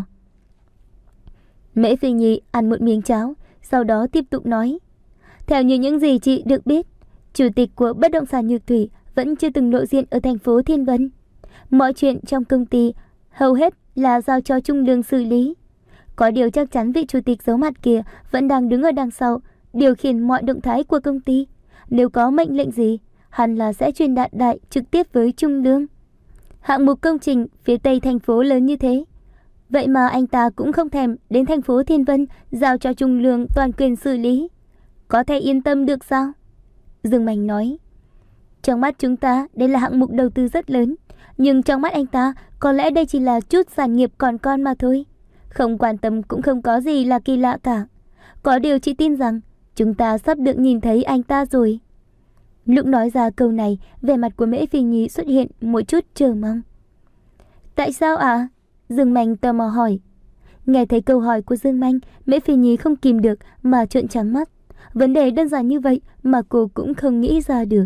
Mễ Phi Nhi ăn một miếng cháo, sau đó tiếp tục nói. Theo như những gì chị được biết, chủ tịch của bất động sản Nhược Thủy vẫn chưa từng lộ diện ở thành phố Thiên Vân. Mọi chuyện trong công ty hầu hết là giao cho Trung Lương xử lý. Có điều chắc chắn vị chủ tịch giấu mặt kia vẫn đang đứng ở đằng sau, điều khiển mọi động thái của công ty. Nếu có mệnh lệnh gì, hẳn là sẽ truyền đạt đại trực tiếp với Trung Lương. Hạng mục công trình phía tây thành phố lớn như thế, vậy mà anh ta cũng không thèm đến thành phố Thiên Vân giao cho Trung Lương toàn quyền xử lý. Có thể yên tâm được sao? Dương Mạnh nói. Trong mắt chúng ta đây là hạng mục đầu tư rất lớn, nhưng trong mắt anh ta có lẽ đây chỉ là chút sản nghiệp còn con mà thôi. Không quan tâm cũng không có gì là kỳ lạ cả. Có điều chị tin rằng chúng ta sắp được nhìn thấy anh ta rồi. Lúc nói ra câu này, vẻ mặt của Mễ Phi Nhi xuất hiện một chút chờ mong. Tại sao ạ? À? Dương Mạnh tò mò hỏi. Nghe thấy câu hỏi của Dương Mạnh, Mễ Phi Nhi không kìm được mà trợn trắng mắt. Vấn đề đơn giản như vậy mà cô cũng không nghĩ ra được.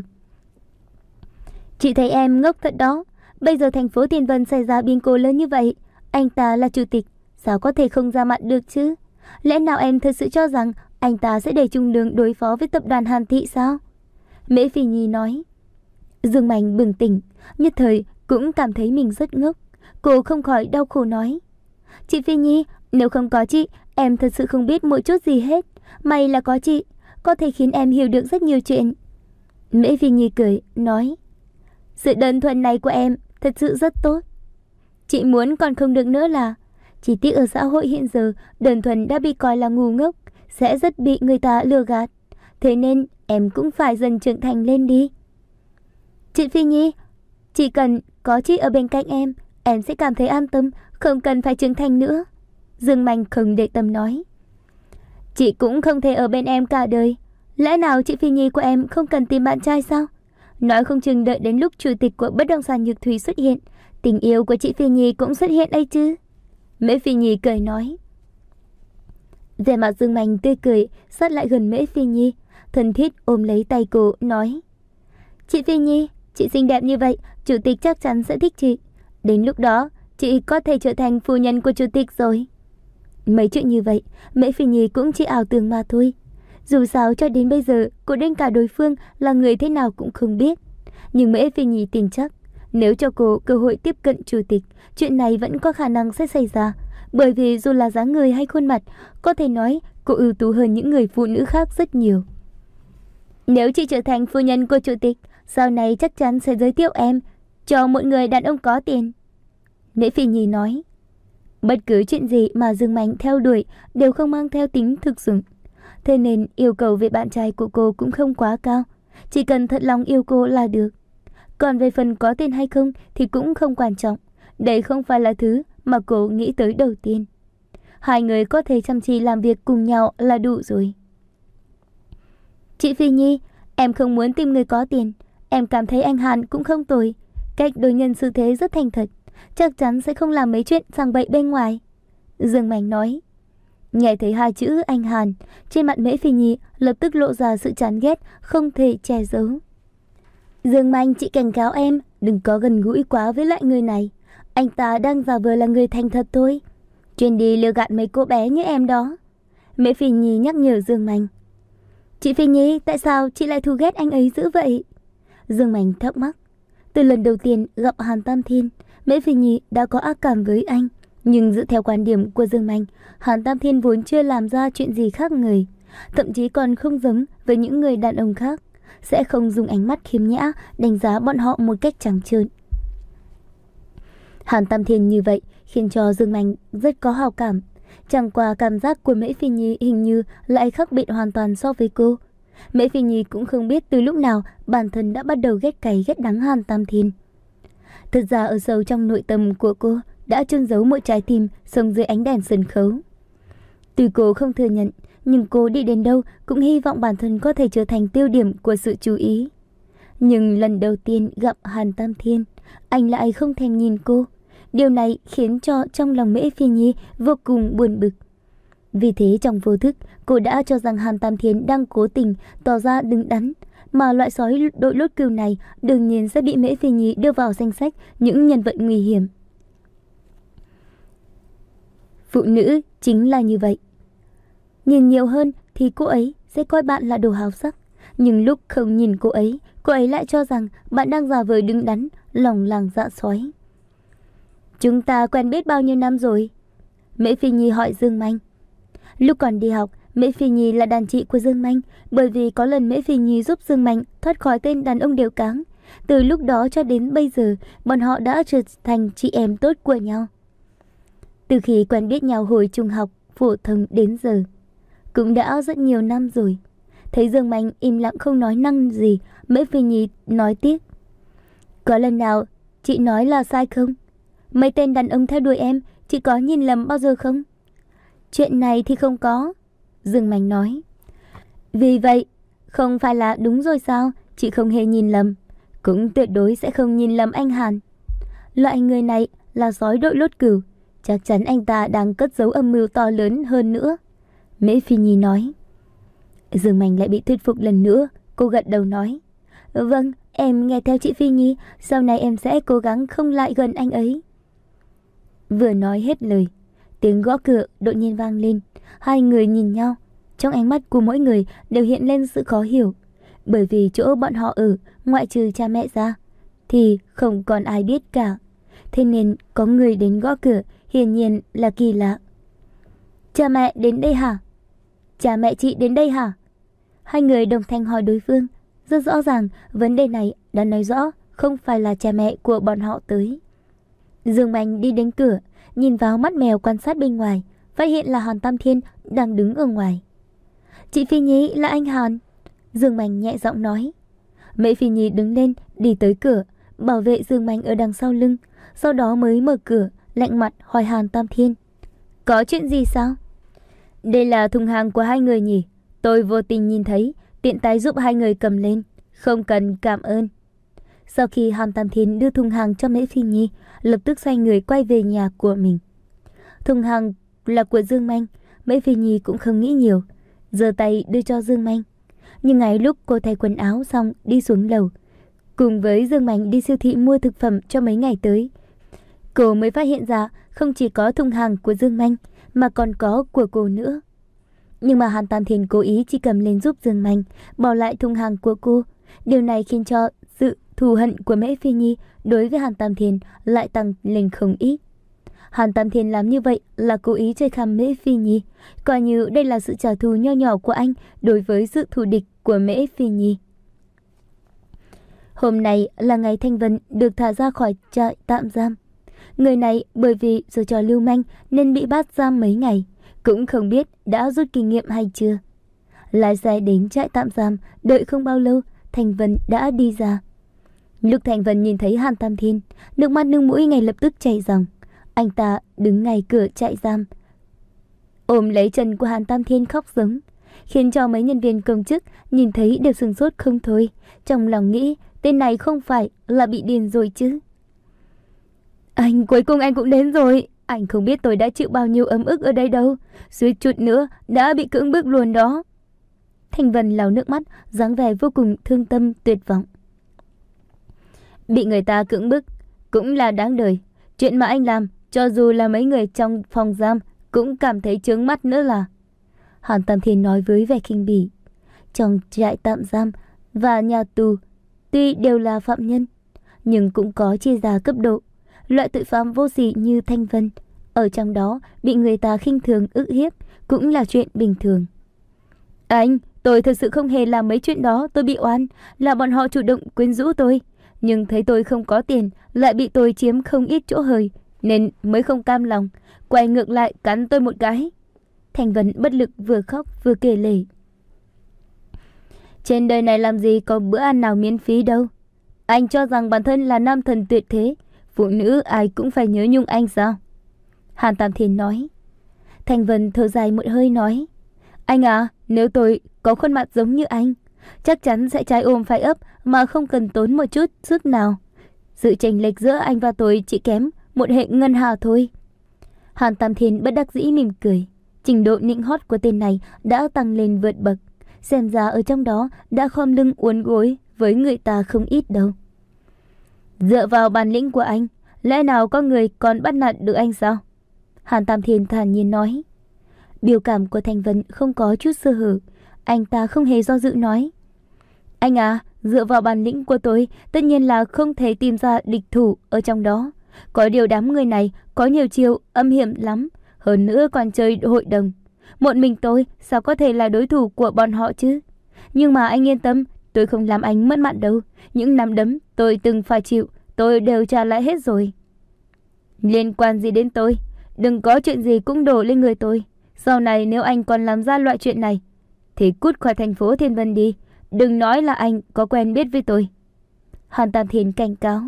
Chị thấy em ngốc thật đó. Bây giờ thành phố Thiên Vân xảy ra biến cố lớn như vậy, anh ta là chủ tịch, sao có thể không ra mặt được chứ? Lẽ nào em thật sự cho rằng anh ta sẽ để Trung Lương đối phó với tập đoàn Hàn Thị sao? Mễ Phi Nhi nói. Dương Mạnh bừng tỉnh, nhất thời cũng cảm thấy mình rất ngốc. Cô không khỏi đau khổ nói. Chị Phi Nhi, nếu không có chị, em thật sự không biết một chút gì hết. May là có chị, có thể khiến em hiểu được rất nhiều chuyện. Mễ Phi Nhi cười, nói. Sự đơn thuần này của em thật sự rất tốt. Chị muốn còn không được nữa là, chỉ tiếc ở xã hội hiện giờ, đơn thuần đã bị coi là ngu ngốc, sẽ rất bị người ta lừa gạt. Thế nên em cũng phải dần trưởng thành lên đi. Chị Phi Nhi, chỉ cần có chị ở bên cạnh em, em sẽ cảm thấy an tâm, không cần phải trưởng thành nữa. Dương Mạnh không để tâm nói. Chị cũng không thể ở bên em cả đời. Lẽ nào chị Phi Nhi của em không cần tìm bạn trai sao? Nói không chừng đợi đến lúc chủ tịch của bất động sản Nhược Thủy xuất hiện, tình yêu của chị Phi Nhi cũng xuất hiện ấy chứ. Mễ Phi Nhi cười nói. Vẻ mặt Dương Mạnh tươi cười, sát lại gần Mễ Phi Nhi, thân thiết ôm lấy tay cô, nói. Chị Phi Nhi, chị xinh đẹp như vậy, chủ tịch chắc chắn sẽ thích chị. Đến lúc đó, chị có thể trở thành phu nhân của chủ tịch rồi. Mấy chuyện như vậy, Mễ Phi Nhi cũng chỉ ảo tưởng mà thôi. Dù sao cho đến bây giờ, cô đến cả đối phương là người thế nào cũng không biết. Nhưng Mễ Phi Nhi tin chắc, nếu cho cô cơ hội tiếp cận chủ tịch, chuyện này vẫn có khả năng sẽ xảy ra. Bởi vì dù là dáng người hay khuôn mặt, có thể nói cô ưu tú hơn những người phụ nữ khác rất nhiều. Nếu chị trở thành phu nhân của chủ tịch, sau này chắc chắn sẽ giới thiệu em cho một người đàn ông có tiền. Mễ Phi Nhi nói. Bất cứ chuyện gì mà Dương Mạnh theo đuổi đều không mang theo tính thực dụng. Thế nên yêu cầu về bạn trai của cô cũng không quá cao. Chỉ cần thật lòng yêu cô là được. Còn về phần có tiền hay không thì cũng không quan trọng. Đây không phải là thứ mà cô nghĩ tới đầu tiên. Hai người có thể chăm chỉ làm việc cùng nhau là đủ rồi. Chị Phi Nhi, em không muốn tìm người có tiền. Em cảm thấy anh Hàn cũng không tồi. Cách đối nhân xử thế rất thành thật, chắc chắn sẽ không làm mấy chuyện sằng bậy bên ngoài. Dương Mạnh nói. Nghe thấy hai chữ anh Hàn, trên mặt Mễ Phi Nhi lập tức lộ ra sự chán ghét không thể che giấu. Dương Mạnh, chị cảnh cáo em đừng có gần gũi quá với lại người này. Anh ta đang giả vờ là người thành thật thôi, chuyên đi lừa gạt mấy cô bé như em đó. Mễ Phi Nhi nhắc nhở Dương Mạnh. Chị Phi Nhi, tại sao chị lại thù ghét anh ấy dữ vậy? Dương Mạnh thắc mắc. Từ lần đầu tiên gặp Hàn Tam Thiên, Mễ Phi Nhi đã có ác cảm với anh. Nhưng dựa theo quan điểm của Dương Mạnh, Hàn Tam Thiên vốn chưa làm ra chuyện gì khác người, thậm chí còn không giống với những người đàn ông khác, sẽ không dùng ánh mắt khiêm nhã đánh giá bọn họ một cách trắng trợn. Hàn Tam Thiên như vậy khiến cho Dương Mạnh rất có hào cảm. Chẳng qua cảm giác của Mễ Phi Nhi hình như lại khác biệt hoàn toàn so với cô. Mễ Phi Nhi cũng không biết từ lúc nào bản thân đã bắt đầu ghét cay ghét đắng Hàn Tam Thiên. Thật ra ở sâu trong nội tâm của cô đã chôn giấu một trái tim sống dưới ánh đèn sân khấu. Tuy cô không thừa nhận, nhưng cô đi đến đâu cũng hy vọng bản thân có thể trở thành tiêu điểm của sự chú ý. Nhưng lần đầu tiên gặp Hàn Tam Thiên, anh lại không thèm nhìn cô. Điều này khiến cho trong lòng Mễ Phi Nhi vô cùng buồn bực. Vì thế trong vô thức, cô đã cho rằng Hàn Tam Thiên đang cố tình tỏ ra đứng đắn, mà loại sói đội lốt cừu này đương nhiên sẽ bị Mễ Phi Nhi đưa vào danh sách những nhân vật nguy hiểm. Phụ nữ chính là như vậy. Nhìn nhiều hơn thì cô ấy sẽ coi bạn là đồ hào sắc, nhưng lúc không nhìn cô ấy, cô ấy lại cho rằng bạn đang giả vờ đứng đắn, lòng làng dạ sói. Chúng ta quen biết bao nhiêu năm rồi? Mễ Phi Nhi hỏi Dương Mạnh. Lúc còn đi học, Mễ Phi Nhi là đàn chị của Dương Mạnh, bởi vì có lần Mễ Phi Nhi giúp Dương Mạnh thoát khỏi tên đàn ông đều cáng. Từ lúc đó cho đến bây giờ, bọn họ đã trở thành chị em tốt của nhau. Từ khi quen biết nhau hồi trung học phổ thông đến giờ, cũng đã rất nhiều năm rồi. Thấy Dương Mạnh im lặng không nói năng gì, Mễ Phi Nhi nói tiếp. Có lần nào chị nói là sai không? Mấy tên đàn ông theo đuổi em, chị có nhìn lầm bao giờ không? Chuyện này thì không có, Dương Mạnh nói. Vì vậy, không phải là đúng rồi sao? Chị không hề nhìn lầm, cũng tuyệt đối sẽ không nhìn lầm anh Hàn. Loại người này là sói đội lốt cừu, chắc chắn anh ta đang cất giấu âm mưu to lớn hơn nữa, Mễ Phi Nhi nói. Dương Mạnh lại bị thuyết phục lần nữa, cô gật đầu nói. Vâng, em nghe theo chị Phi Nhi, sau này em sẽ cố gắng không lại gần anh ấy. Vừa nói hết lời, tiếng gõ cửa đột nhiên vang lên. Hai người nhìn nhau, trong ánh mắt của mỗi người đều hiện lên sự khó hiểu. Bởi vì chỗ bọn họ ở, ngoại trừ cha mẹ ra, thì không còn ai biết cả. Thế nên có người đến gõ cửa hiển nhiên là kỳ lạ. Cha mẹ đến đây hả? Cha mẹ chị đến đây hả? Hai người đồng thanh hỏi đối phương. Rất rõ ràng vấn đề này đã nói rõ không phải là cha mẹ của bọn họ tới. Dương Mạnh đi đến cửa, nhìn vào mắt mèo quan sát bên ngoài, phát hiện là Hàn Tam Thiên đang đứng ở ngoài. Chị Phi Nhi, là anh Hàn. Dương Mạnh nhẹ giọng nói. Mễ Phi Nhi đứng lên đi tới cửa, bảo vệ Dương Mạnh ở đằng sau lưng, sau đó mới mở cửa, lạnh mặt hỏi Hàn Tam Thiên. Có chuyện gì sao? Đây là thùng hàng của hai người nhỉ? Tôi vô tình nhìn thấy, tiện tay giúp hai người cầm lên, không cần cảm ơn. Sau khi Hàn Tam Thiên đưa thùng hàng cho Mễ Phi Nhi, lập tức xoay người quay về nhà của mình. Thùng hàng là của Dương Mạnh, Mễ Phi Nhi cũng không nghĩ nhiều, giơ tay đưa cho Dương Mạnh. Nhưng ngay lúc cô thay quần áo xong đi xuống lầu, cùng với Dương Mạnh đi siêu thị mua thực phẩm cho mấy ngày tới, cô mới phát hiện ra không chỉ có thùng hàng của Dương Mạnh mà còn có của cô nữa. Nhưng mà Hàn Tam Thiên cố ý chỉ cầm lên giúp Dương Mạnh, bỏ lại thùng hàng của cô. Điều này khiến cho sự thù hận của Mễ Phi Nhi đối với Hàn Tam Thiên lại tăng lên không ít. Hàn Tam Thiên làm như vậy là cố ý chơi khăm Mễ Phi Nhi, coi như đây là sự trả thù nho nhỏ của anh đối với sự thù địch của Mễ Phi Nhi. Hôm nay là ngày Thanh Vân được thả ra khỏi trại tạm giam. Người này bởi vì giở trò lưu manh nên bị bắt giam mấy ngày, cũng không biết đã rút kinh nghiệm hay chưa. Lái xe đến trại tạm giam, đợi không bao lâu, Thanh Vân đã đi ra. Lúc Thanh Vân nhìn thấy Hàn Tam Thiên, nước mắt nước mũi ngay lập tức chảy ròng. Anh ta đứng ngay cửa trại giam, ôm lấy chân của Hàn Tam Thiên khóc giống, khiến cho mấy nhân viên công chức nhìn thấy đều sửng sốt không thôi, trong lòng nghĩ tên này không phải là bị điên rồi chứ. Anh, cuối cùng anh cũng đến rồi. Anh không biết tôi đã chịu bao nhiêu ấm ức ở đây đâu, suýt chút nữa đã bị cưỡng bức luôn đó. Thanh Vân lau nước mắt, dáng vẻ vô cùng thương tâm tuyệt vọng. Bị người ta cưỡng bức cũng là đáng đời. Chuyện mà anh làm, cho dù là mấy người trong phòng giam cũng cảm thấy chướng mắt nữa là. Hàn Tam Thiên nói với vẻ khinh bỉ. Trong trại tạm giam và nhà tù tuy đều là phạm nhân, nhưng cũng có chia ra cấp độ. Loại tội phạm vô sỉ như Thanh Vân, ở trong đó bị người ta khinh thường ức hiếp cũng là chuyện bình thường. Anh, tôi thật sự không hề làm mấy chuyện đó, tôi bị oan, là bọn họ chủ động quyến rũ tôi. Nhưng thấy tôi không có tiền, lại bị tôi chiếm không ít chỗ hời, nên mới không cam lòng, quay ngược lại cắn tôi một cái. Thanh Vân bất lực vừa khóc vừa kể lể. Trên đời này làm gì có bữa ăn nào miễn phí đâu. Anh cho rằng bản thân là nam thần tuyệt thế, phụ nữ ai cũng phải nhớ nhung anh sao? Hàn Tam Thiên nói. Thanh Vân thở dài một hơi nói. Anh à, nếu tôi có khuôn mặt giống như anh, chắc chắn sẽ trái ôm phải ấp mà không cần tốn một chút sức nào. Sự chênh lệch giữa anh và tôi chỉ kém một hệ ngân hà thôi. Hàn Tam Thiên bất đắc dĩ mỉm cười. Trình độ nịnh hót của tên này đã tăng lên vượt bậc, xem ra ở trong đó đã khom lưng uốn gối với người ta không ít đâu. Dựa vào bản lĩnh của anh, lẽ nào có người còn bắt nạt được anh sao? Hàn Tam Thiên thản nhiên nói. Biểu cảm của Thanh Vân không có chút sơ hở, anh ta không hề do dự nói. Anh à, dựa vào bản lĩnh của tôi, tất nhiên là không thể tìm ra địch thủ ở trong đó. Có điều đám người này có nhiều chiêu âm hiểm lắm, hơn nữa còn chơi hội đồng. Một mình tôi sao có thể là đối thủ của bọn họ chứ? Nhưng mà anh yên tâm, tôi không làm anh mất mặt đâu. Những nắm đấm tôi từng phải chịu, tôi đều trả lại hết rồi. Liên quan gì đến tôi? Đừng có chuyện gì cũng đổ lên người tôi. Sau này nếu anh còn làm ra loại chuyện này, thì cút khỏi thành phố Thiên Vân đi. Đừng nói là anh có quen biết với tôi. Hàn Tam Thiên cảnh cáo.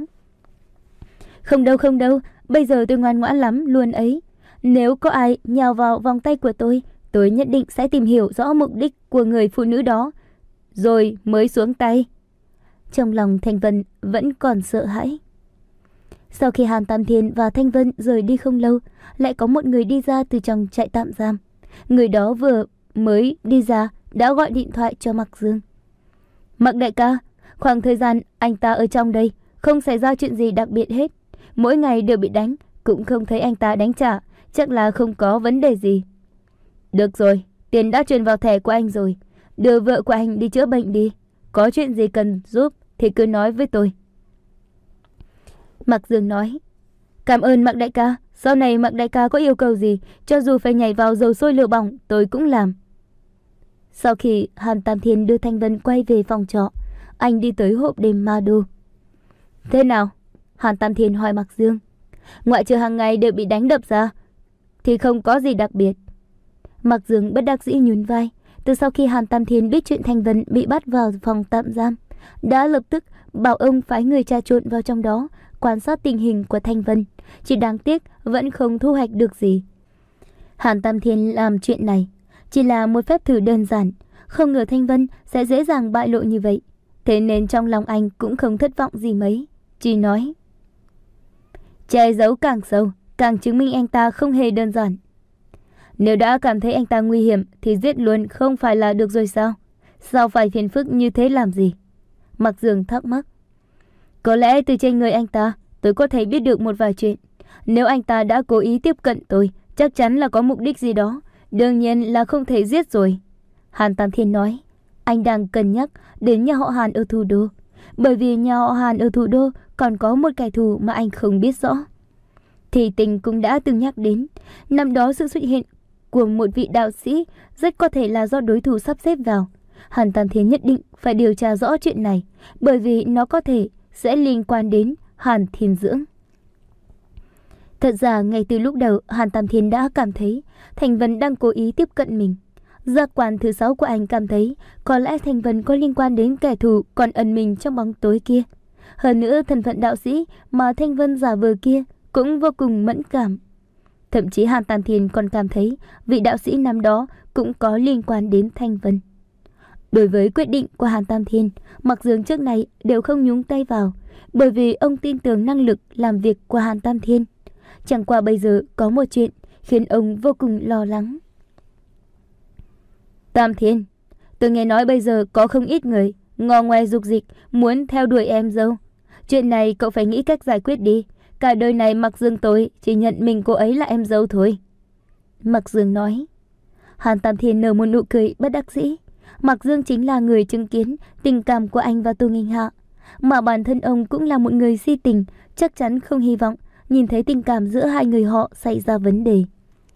Không đâu không đâu, bây giờ tôi ngoan ngoãn lắm luôn ấy. Nếu có ai nhào vào vòng tay của tôi, tôi nhất định sẽ tìm hiểu rõ mục đích của người phụ nữ đó, rồi mới xuống tay. Trong lòng Thanh Vân vẫn còn sợ hãi. Sau khi Hàn Tam Thiên và Thanh Vân rời đi không lâu, lại có một người đi ra từ trong trại tạm giam. Người đó vừa mới đi ra đã gọi điện thoại cho Mạc Dương. Mạc đại ca, khoảng thời gian anh ta ở trong đây không xảy ra chuyện gì đặc biệt hết. Mỗi ngày đều bị đánh, cũng không thấy anh ta đánh trả, chắc là không có vấn đề gì. Được rồi, tiền đã truyền vào thẻ của anh rồi. Đưa vợ của anh đi chữa bệnh đi. Có chuyện gì cần giúp thì cứ nói với tôi. Mạc Dương nói. Cảm ơn Mạc đại ca. Sau này Mạc đại ca có yêu cầu gì, cho dù phải nhảy vào dầu sôi lửa bỏng, tôi cũng làm. Sau khi Hàn Tam Thiên đưa Thanh Vân quay về phòng trọ, anh đi tới hộp đêm Ma Đô. Thế nào? Hàn Tam Thiên hỏi Mạc Dương. Ngoại trừ hàng ngày đều bị đánh đập ra thì không có gì đặc biệt. Mạc Dương bất đắc dĩ nhún vai. Từ sau khi Hàn Tam Thiên biết chuyện Thanh Vân bị bắt vào phòng tạm giam, đã lập tức bảo ông phái người tra trộn vào trong đó, quan sát tình hình của Thanh Vân. Chỉ đáng tiếc vẫn không thu hoạch được gì. Hàn Tam Thiên làm chuyện này chỉ là một phép thử đơn giản, không ngờ Thanh Vân sẽ dễ dàng bại lộ như vậy. Thế nên trong lòng anh cũng không thất vọng gì mấy, chỉ nói: che giấu càng sâu, càng chứng minh anh ta không hề đơn giản. Nếu đã cảm thấy anh ta nguy hiểm thì giết luôn không phải là được rồi sao? Sao phải phiền phức như thế làm gì? Mạc Dương thắc mắc. Có lẽ từ trên người anh ta tôi có thể biết được một vài chuyện. Nếu anh ta đã cố ý tiếp cận tôi, chắc chắn là có mục đích gì đó. Đương nhiên là không thể giết rồi. Hàn Tam Thiên nói. Anh đang cân nhắc đến nhà họ Hàn ở thủ đô, bởi vì nhà họ Hàn ở thủ đô còn có một kẻ thù mà anh không biết rõ. Thì Tình cũng đã từng nhắc đến, năm đó sự xuất hiện của một vị đạo sĩ rất có thể là do đối thủ sắp xếp vào. Hàn Tam Thiên nhất định phải điều tra rõ chuyện này, bởi vì nó có thể sẽ liên quan đến Hàn Thiên Dưỡng. Thật ra ngay từ lúc đầu Hàn Tam Thiên đã cảm thấy Thành Vân đang cố ý tiếp cận mình. Giác quan thứ sáu của anh cảm thấy có lẽ Thành Vân có liên quan đến kẻ thù còn ẩn mình trong bóng tối kia. Hơn nữa thân phận đạo sĩ mà Thanh Vân giả vờ kia cũng vô cùng mẫn cảm. Thậm chí Hàn Tam Thiên còn cảm thấy vị đạo sĩ năm đó cũng có liên quan đến Thanh Vân. Đối với quyết định của Hàn Tam Thiên, Mạc Dương trước này đều không nhúng tay vào, bởi vì ông tin tưởng năng lực làm việc của Hàn Tam Thiên. Chẳng qua bây giờ có một chuyện khiến ông vô cùng lo lắng. Tam Thiên, tôi nghe nói bây giờ có không ít người ngò ngoe dục dịch muốn theo đuổi em dâu. Chuyện này cậu phải nghĩ cách giải quyết đi. Cả đời này Mạc Dương tôi chỉ nhận mình cô ấy là em dâu thôi. Mạc Dương nói. Hàn Tam Thiên nở một nụ cười bất đắc dĩ. Mạc Dương chính là người chứng kiến tình cảm của anh và Tô Nghinh Hạ, mà bản thân ông cũng là một người si tình, chắc chắn không hy vọng nhìn thấy tình cảm giữa hai người họ xảy ra vấn đề.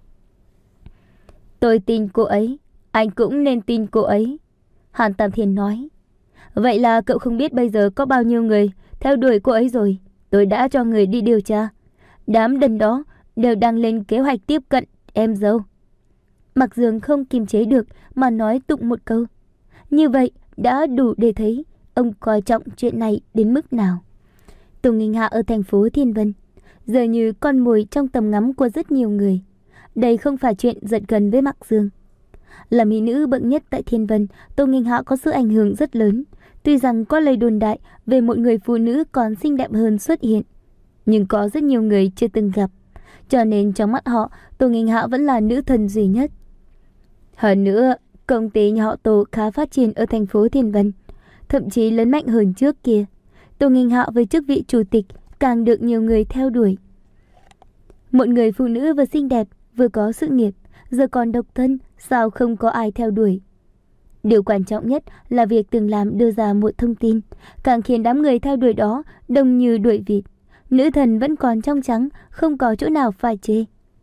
Tôi tin cô ấy, anh cũng nên tin cô ấy. Hàn Tam Thiên nói. Vậy là cậu không biết bây giờ có bao nhiêu người theo đuổi cô ấy rồi. Tôi đã cho người đi điều tra. Đám đần đó đều đang lên kế hoạch tiếp cận em dâu. Mạc Dương không kiềm chế được mà nói tụng một câu. Như vậy đã đủ để thấy ông coi trọng chuyện này đến mức nào. Tô Nghinh Hạ ở thành phố Thiên Vân giờ như con mồi trong tầm ngắm của rất nhiều người. Đây không phải chuyện giật gần với Mạc Dương. Là mỹ nữ bậc nhất tại Thiên Vân, Tô Nghinh Hạ có sự ảnh hưởng rất lớn. Tuy rằng có lời đồn đại về một người phụ nữ còn xinh đẹp hơn xuất hiện, nhưng có rất nhiều người chưa từng gặp, cho nên trong mắt họ Tô Nghinh Hạ vẫn là nữ thần duy nhất. Hơn nữa, công ty nhà họ Tô khá phát triển ở thành phố Thiên Vân, thậm chí lớn mạnh hơn trước kia. Tô Nghinh Hạ với chức vị chủ tịch càng được nhiều người theo đuổi. Một người phụ nữ vừa xinh đẹp vừa có sự nghiệp, giờ còn độc thân, sao không có ai theo đuổi. Điều quan trọng nhất là việc từng làm đưa ra một thông tin, càng khiến đám người theo đuổi đó đông như đuổi vịt. Nữ thần vẫn còn trong trắng, không có chỗ nào phải chê.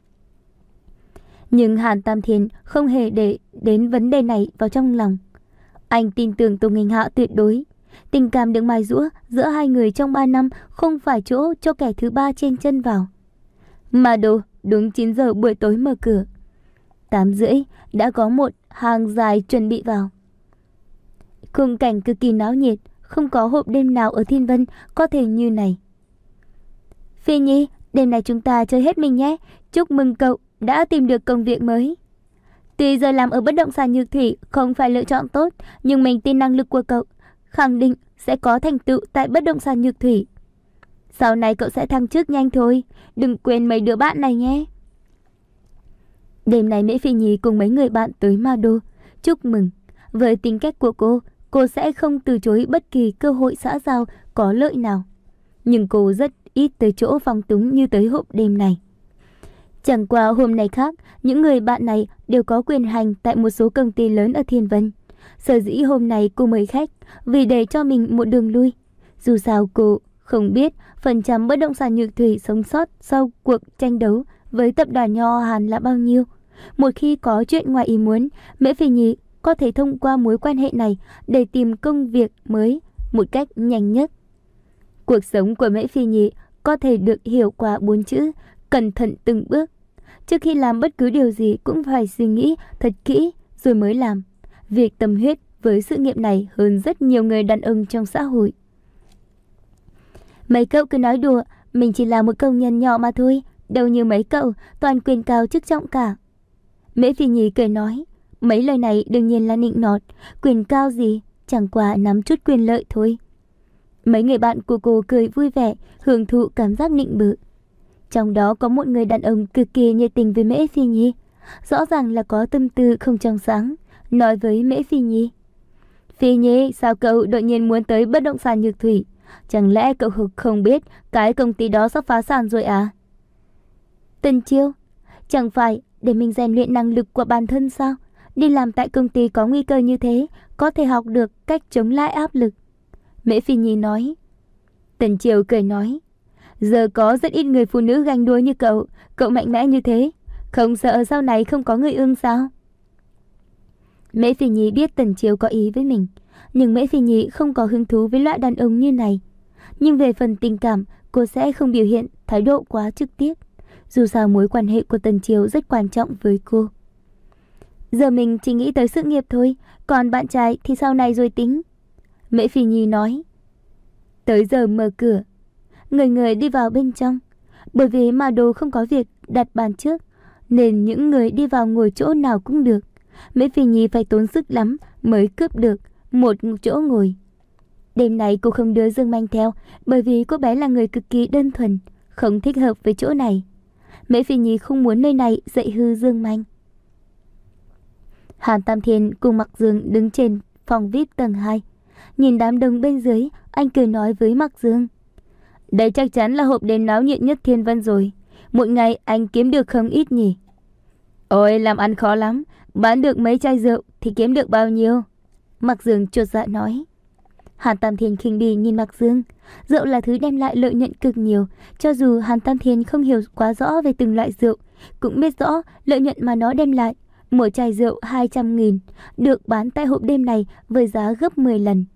Nhưng Hàn Tam Thiên không hề để đến vấn đề này vào trong lòng. Anh tin tưởng Tô Nghinh Hạ tuyệt đối. Tình cảm được mài giũa giữa hai người trong ba năm không phải chỗ cho kẻ thứ ba chen chân vào. Mà đồ đúng chín giờ buổi tối mở cửa. Tám rưỡi đã có một hàng dài chuẩn bị vào. Khung cảnh cực kỳ náo nhiệt, không có hộp đêm nào ở Thiên Vân có thể như này. Phi Nhi, đêm này chúng ta chơi hết mình nhé. Chúc mừng cậu đã tìm được công việc mới. Tuy giờ làm ở bất động sản Nhược Thủy không phải lựa chọn tốt, nhưng mình tin năng lực của cậu, khẳng định sẽ có thành tựu tại bất động sản Nhược Thủy. Sau này cậu sẽ thăng chức nhanh thôi, đừng quên mấy đứa bạn này nhé. Đêm nay Mễ Phi Nhi cùng mấy người bạn tới Ma Đô. Chúc mừng. Với tính cách của cô, cô sẽ không từ chối bất kỳ cơ hội xã giao có lợi nào. Nhưng cô rất ít tới chỗ phong túng như tới hộp đêm này. Chẳng qua hôm nay khác, những người bạn này đều có quyền hành tại một số công ty lớn ở Thiên Vân. Sở dĩ hôm nay cô mời khách vì để cho mình một đường lui. Dù sao cô không biết phần trăm bất động sản Nhược Thủy sống sót sau cuộc tranh đấu với tập đoàn Nho Hàn là bao nhiêu. Một khi có chuyện ngoài ý muốn, Mễ Phi Nhi có thể thông qua mối quan hệ này để tìm công việc mới một cách nhanh nhất. Cuộc sống của Mễ Phi Nhi có thể được hiểu qua bốn chữ: cẩn thận từng bước. Trước khi làm bất cứ điều gì cũng phải suy nghĩ thật kỹ rồi mới làm. Việc tâm huyết với sự nghiệp này hơn rất nhiều người đàn ông trong xã hội. Mấy cậu cứ nói đùa, mình chỉ là một công nhân nhỏ mà thôi, đâu như mấy cậu, toàn quyền cao chức trọng cả. Mễ Phi Nhi cười nói, mấy lời này đương nhiên là nịnh nọt, quyền cao gì, chẳng qua nắm chút quyền lợi thôi. Mấy người bạn của cô cười vui vẻ, hưởng thụ cảm giác nịnh bợ. Trong đó có một người đàn ông cực kỳ nhiệt tình với Mễ Phi Nhi, rõ ràng là có tâm tư không trong sáng, nói với Mễ Phi Nhi: Phi Nhi, sao cậu đột nhiên muốn tới bất động sản Nhược Thủy? Chẳng lẽ cậu không biết cái công ty đó sắp phá sản rồi à? Tần Chiêu, chẳng phải để mình rèn luyện năng lực của bản thân sao? Đi làm tại công ty có nguy cơ như thế, có thể học được cách chống lại áp lực. Mễ Phi Nhi nói. Tần Chiêu cười nói, giờ có rất ít người phụ nữ ganh đua như cậu, cậu mạnh mẽ như thế, không sợ sau này không có người ưng sao? Mễ Phi Nhi biết Tần Chiêu có ý với mình, nhưng Mễ Phi Nhi không có hứng thú với loại đàn ông như này. Nhưng về phần tình cảm, cô sẽ không biểu hiện thái độ quá trực tiếp. Dù sao mối quan hệ của Tần Chiêu rất quan trọng với cô. Giờ mình chỉ nghĩ tới sự nghiệp thôi, còn bạn trai thì sau này rồi tính. Mễ Phi Nhi nói. Tới giờ mở cửa, người người đi vào bên trong. Bởi vì mà đồ không có việc đặt bàn trước, nên những người đi vào ngồi chỗ nào cũng được. Mễ Phi Nhi phải tốn sức lắm mới cướp được một chỗ ngồi. Đêm nay cô không đưa Dương Manh theo, bởi vì cô bé là người cực kỳ đơn thuần, không thích hợp với chỗ này. Mễ Phi Nhi không muốn nơi này dạy hư Dương Manh. Hàn Tam Thiên cùng Mạc Dương đứng trên phòng vi ai pi tầng hai. Nhìn đám đông bên dưới, anh cười nói với Mạc Dương. Đây chắc chắn là hộp đêm náo nhiệt nhất Thiên Vân rồi. Một ngày anh kiếm được không ít nhỉ? Ôi, làm ăn khó lắm. Bán được mấy chai rượu thì kiếm được bao nhiêu? Mạc Dương chột dạ nói. Hàn Tam Thiên khinh bỉ nhìn Mạc Dương. Rượu là thứ đem lại lợi nhuận cực nhiều. Cho dù Hàn Tam Thiên không hiểu quá rõ về từng loại rượu, cũng biết rõ lợi nhuận mà nó đem lại. Một chai rượu hai trăm nghìn được bán tại hộp đêm này với giá gấp mười lần.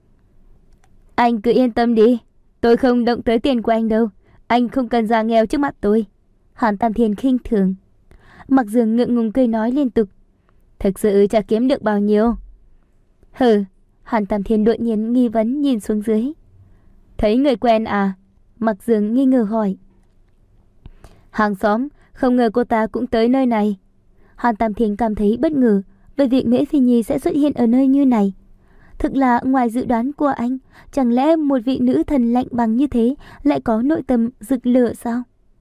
Anh cứ yên tâm đi, tôi không động tới tiền của anh đâu. Anh không cần già nghèo trước mặt tôi. Hàn Tam Thiên khinh thường. Mạc Dương ngượng ngùng cười nói liên tục. Thực sự chả kiếm được bao nhiêu. Hừ. Hàn Tam Thiên đột nhiên nghi vấn nhìn xuống dưới. Thấy người quen à? Mạc Dương nghi ngờ hỏi. Hàng xóm, không ngờ cô ta cũng tới nơi này. Hàn Tam Thiên cảm thấy bất ngờ về việc Mễ Phi Nhi sẽ xuất hiện ở nơi như này. Thực là ngoài dự đoán của anh, chẳng lẽ một vị nữ thần lạnh bằng như thế lại có nội tâm rực lửa sao?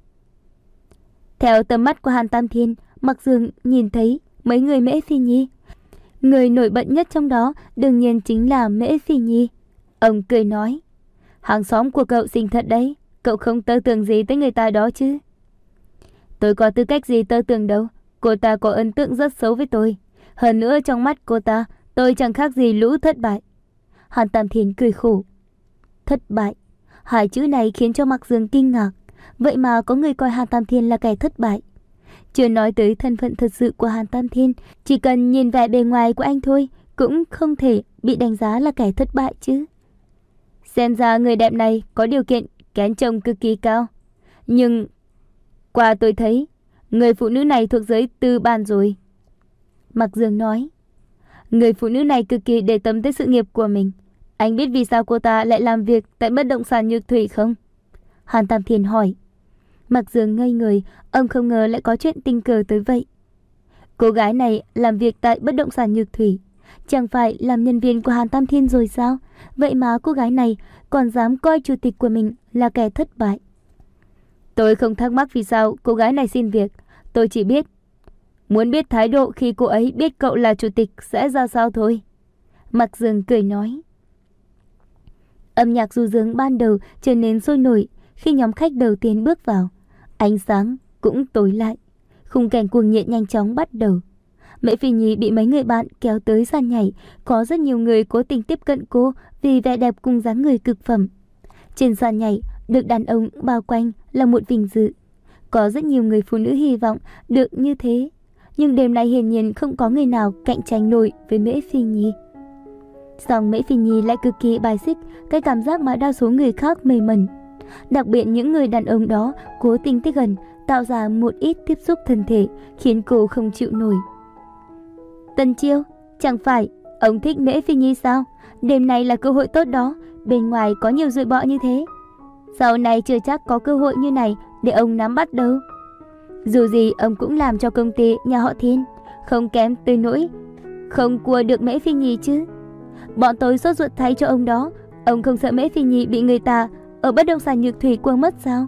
Theo tầm mắt của Hàn Tam Thiên, Mạc Dương nhìn thấy mấy người Mễ Phi Nhi. Người nổi bật nhất trong đó đương nhiên chính là Mễ Phi Nhi. Ông cười nói, hàng xóm của cậu xinh thật đấy, cậu không tơ tưởng gì tới người ta đó chứ? Tôi có tư cách gì tơ tưởng đâu, cô ta có ấn tượng rất xấu với tôi. Hơn nữa trong mắt cô ta, tôi chẳng khác gì lũ thất bại. Hàn Tam Thiên cười khổ. Thất bại, hai chữ này khiến cho Mạc Dương kinh ngạc. Vậy mà có người coi Hàn Tam Thiên là kẻ thất bại. Chưa nói tới thân phận thật sự của Hàn Tam Thiên, chỉ cần nhìn vẻ bề ngoài của anh thôi cũng không thể bị đánh giá là kẻ thất bại chứ. Xem ra người đẹp này có điều kiện kén chồng cực kỳ cao. Nhưng qua tôi thấy, người phụ nữ này thuộc giới tư bản rồi. Mạc Dương nói. Người phụ nữ này cực kỳ để tâm tới sự nghiệp của mình. Anh biết vì sao cô ta lại làm việc tại bất động sản Nhược Thủy không? Hàn Tam Thiên hỏi. Mạc Dương ngây người, ông không ngờ lại có chuyện tình cờ tới vậy. Cô gái này làm việc tại bất động sản Nhược Thủy, chẳng phải làm nhân viên của Hàn Tam Thiên rồi sao? Vậy mà cô gái này còn dám coi chủ tịch của mình là kẻ thất bại. Tôi không thắc mắc vì sao cô gái này xin việc. Tôi chỉ biết, muốn biết thái độ khi cô ấy biết cậu là chủ tịch sẽ ra sao thôi. Mạc Dương cười nói. Âm nhạc du dương ban đầu trở nên sôi nổi khi nhóm khách đầu tiên bước vào. Ánh sáng cũng tối lại. Khung cảnh cuồng nhiệt nhanh chóng bắt đầu. Mễ Phi Nhi bị mấy người bạn kéo tới sàn nhảy. Có rất nhiều người cố tình tiếp cận cô vì vẻ đẹp cùng dáng người cực phẩm. Trên sàn nhảy được đàn ông bao quanh là một vinh dự. Có rất nhiều người phụ nữ hy vọng được như thế. Nhưng đêm nay hiển nhiên không có người nào cạnh tranh nổi với Mễ Phi Nhi. Song Mễ Phi Nhi lại cực kỳ bài xích cái cảm giác mà đa số người khác mê mẩn. Đặc biệt những người đàn ông đó cố tình tới gần, tạo ra một ít tiếp xúc thân thể, khiến cô không chịu nổi. Tần Chiêu, chẳng phải ông thích Mễ Phi Nhi sao? Đêm nay là cơ hội tốt đó, bên ngoài có nhiều rụi bọ như thế. Sau này chưa chắc có cơ hội như này để ông nắm bắt đâu. Dù gì ông cũng làm cho công ty nhà họ Thiên, không kém tới nỗi không cua được Mễ Phi Nhi chứ. Bọn tôi sốt ruột thay cho ông đó. Ông không sợ Mễ Phi Nhi bị người ta ở bất động sản Nhược Thủy quăng mất sao?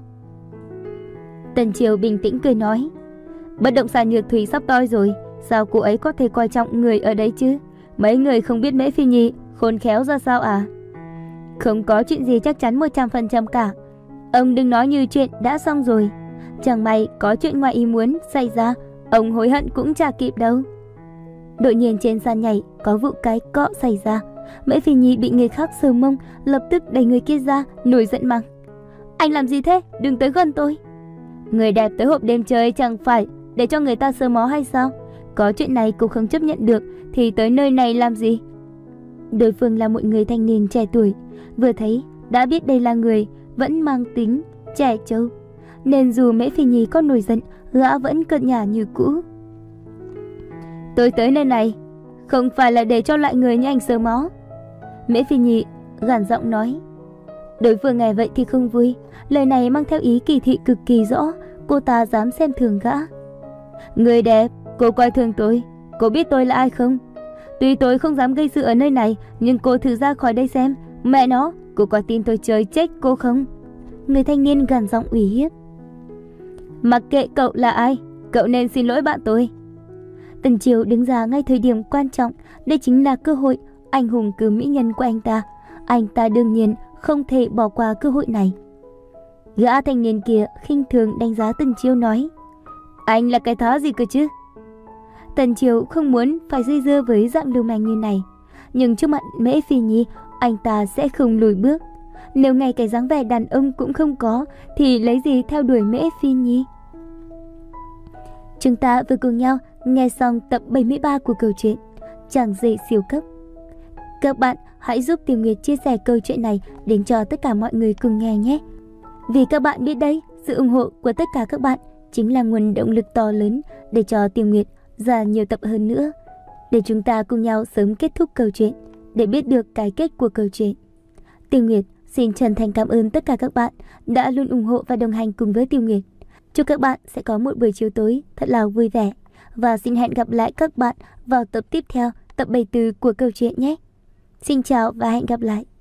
Tần Chiêu bình tĩnh cười nói, bất động sản Nhược Thủy sắp toi rồi, sao cô ấy có thể coi trọng người ở đấy chứ? Mấy người không biết Mễ Phi Nhi khôn khéo ra sao à? Không có chuyện gì chắc chắn một trăm phần trăm cả. Ông đừng nói như chuyện đã xong rồi. Chẳng may có chuyện ngoài ý muốn xảy ra, ông hối hận cũng chả kịp đâu. Đột nhiên trên sàn nhảy có vụ cái cọ xảy ra. Mễ Phi Nhi bị người khác sờ mông, lập tức đẩy người kia ra, nổi giận mắng, anh làm gì thế? Đừng tới gần tôi. Người đẹp tới hộp đêm chơi chẳng phải để cho người ta sờ mó hay sao? Có chuyện này cô không chấp nhận được thì tới nơi này làm gì? Đối phương là một người thanh niên trẻ tuổi, vừa thấy đã biết đây là người vẫn mang tính trẻ trâu, nên dù Mễ Phi Nhi có nổi giận, gã vẫn cợt nhả như cũ. Tôi tới nơi này không phải là để cho loại người như anh sờ mó. Mễ Phi Nhi gằn giọng nói. Đối phương nghe vậy thì không vui, lời này mang theo ý kỳ thị cực kỳ rõ, cô ta dám xem thường gã. Người đẹp, cô coi thường tôi, cô biết tôi là ai không? Tuy tôi không dám gây sự ở nơi này, nhưng cô thử ra khỏi đây xem, mẹ nó, cô có tin tôi chơi chết cô không? Người thanh niên gằn giọng ủy hiếp. Mặc kệ cậu là ai, cậu nên xin lỗi bạn tôi. Tần Chiêu đứng ra ngay thời điểm quan trọng, đây chính là cơ hội anh hùng cứu mỹ nhân của anh ta. Anh ta đương nhiên không thể bỏ qua cơ hội này. Gã thanh niên kia khinh thường đánh giá Tần Chiêu nói, anh là cái thá gì cơ chứ? Tần Chiêu không muốn phải dây dưa với dạng lưu manh như này, nhưng trước mặt Mễ Phi Nhi, anh ta sẽ không lùi bước. Nếu ngay cái dáng vẻ đàn ông cũng không có, thì lấy gì theo đuổi Mễ Phi Nhi? Chúng ta vừa cùng nhau nghe xong tập bảy mươi ba của câu chuyện Chàng Rể Siêu Cấp. Các bạn hãy giúp Tiểu Nguyệt chia sẻ câu chuyện này đến cho tất cả mọi người cùng nghe nhé. Vì các bạn biết đấy, sự ủng hộ của tất cả các bạn chính là nguồn động lực to lớn để cho Tiểu Nguyệt ra nhiều tập hơn nữa, để chúng ta cùng nhau sớm kết thúc câu chuyện, để biết được cái kết của câu chuyện. Tiểu Nguyệt xin chân thành cảm ơn tất cả các bạn đã luôn ủng hộ và đồng hành cùng với Tiểu Nguyệt. Chúc các bạn sẽ có một buổi chiều tối thật là vui vẻ, và xin hẹn gặp lại các bạn vào tập tiếp theo, tập bảy mươi tư của câu chuyện nhé. Xin chào và hẹn gặp lại.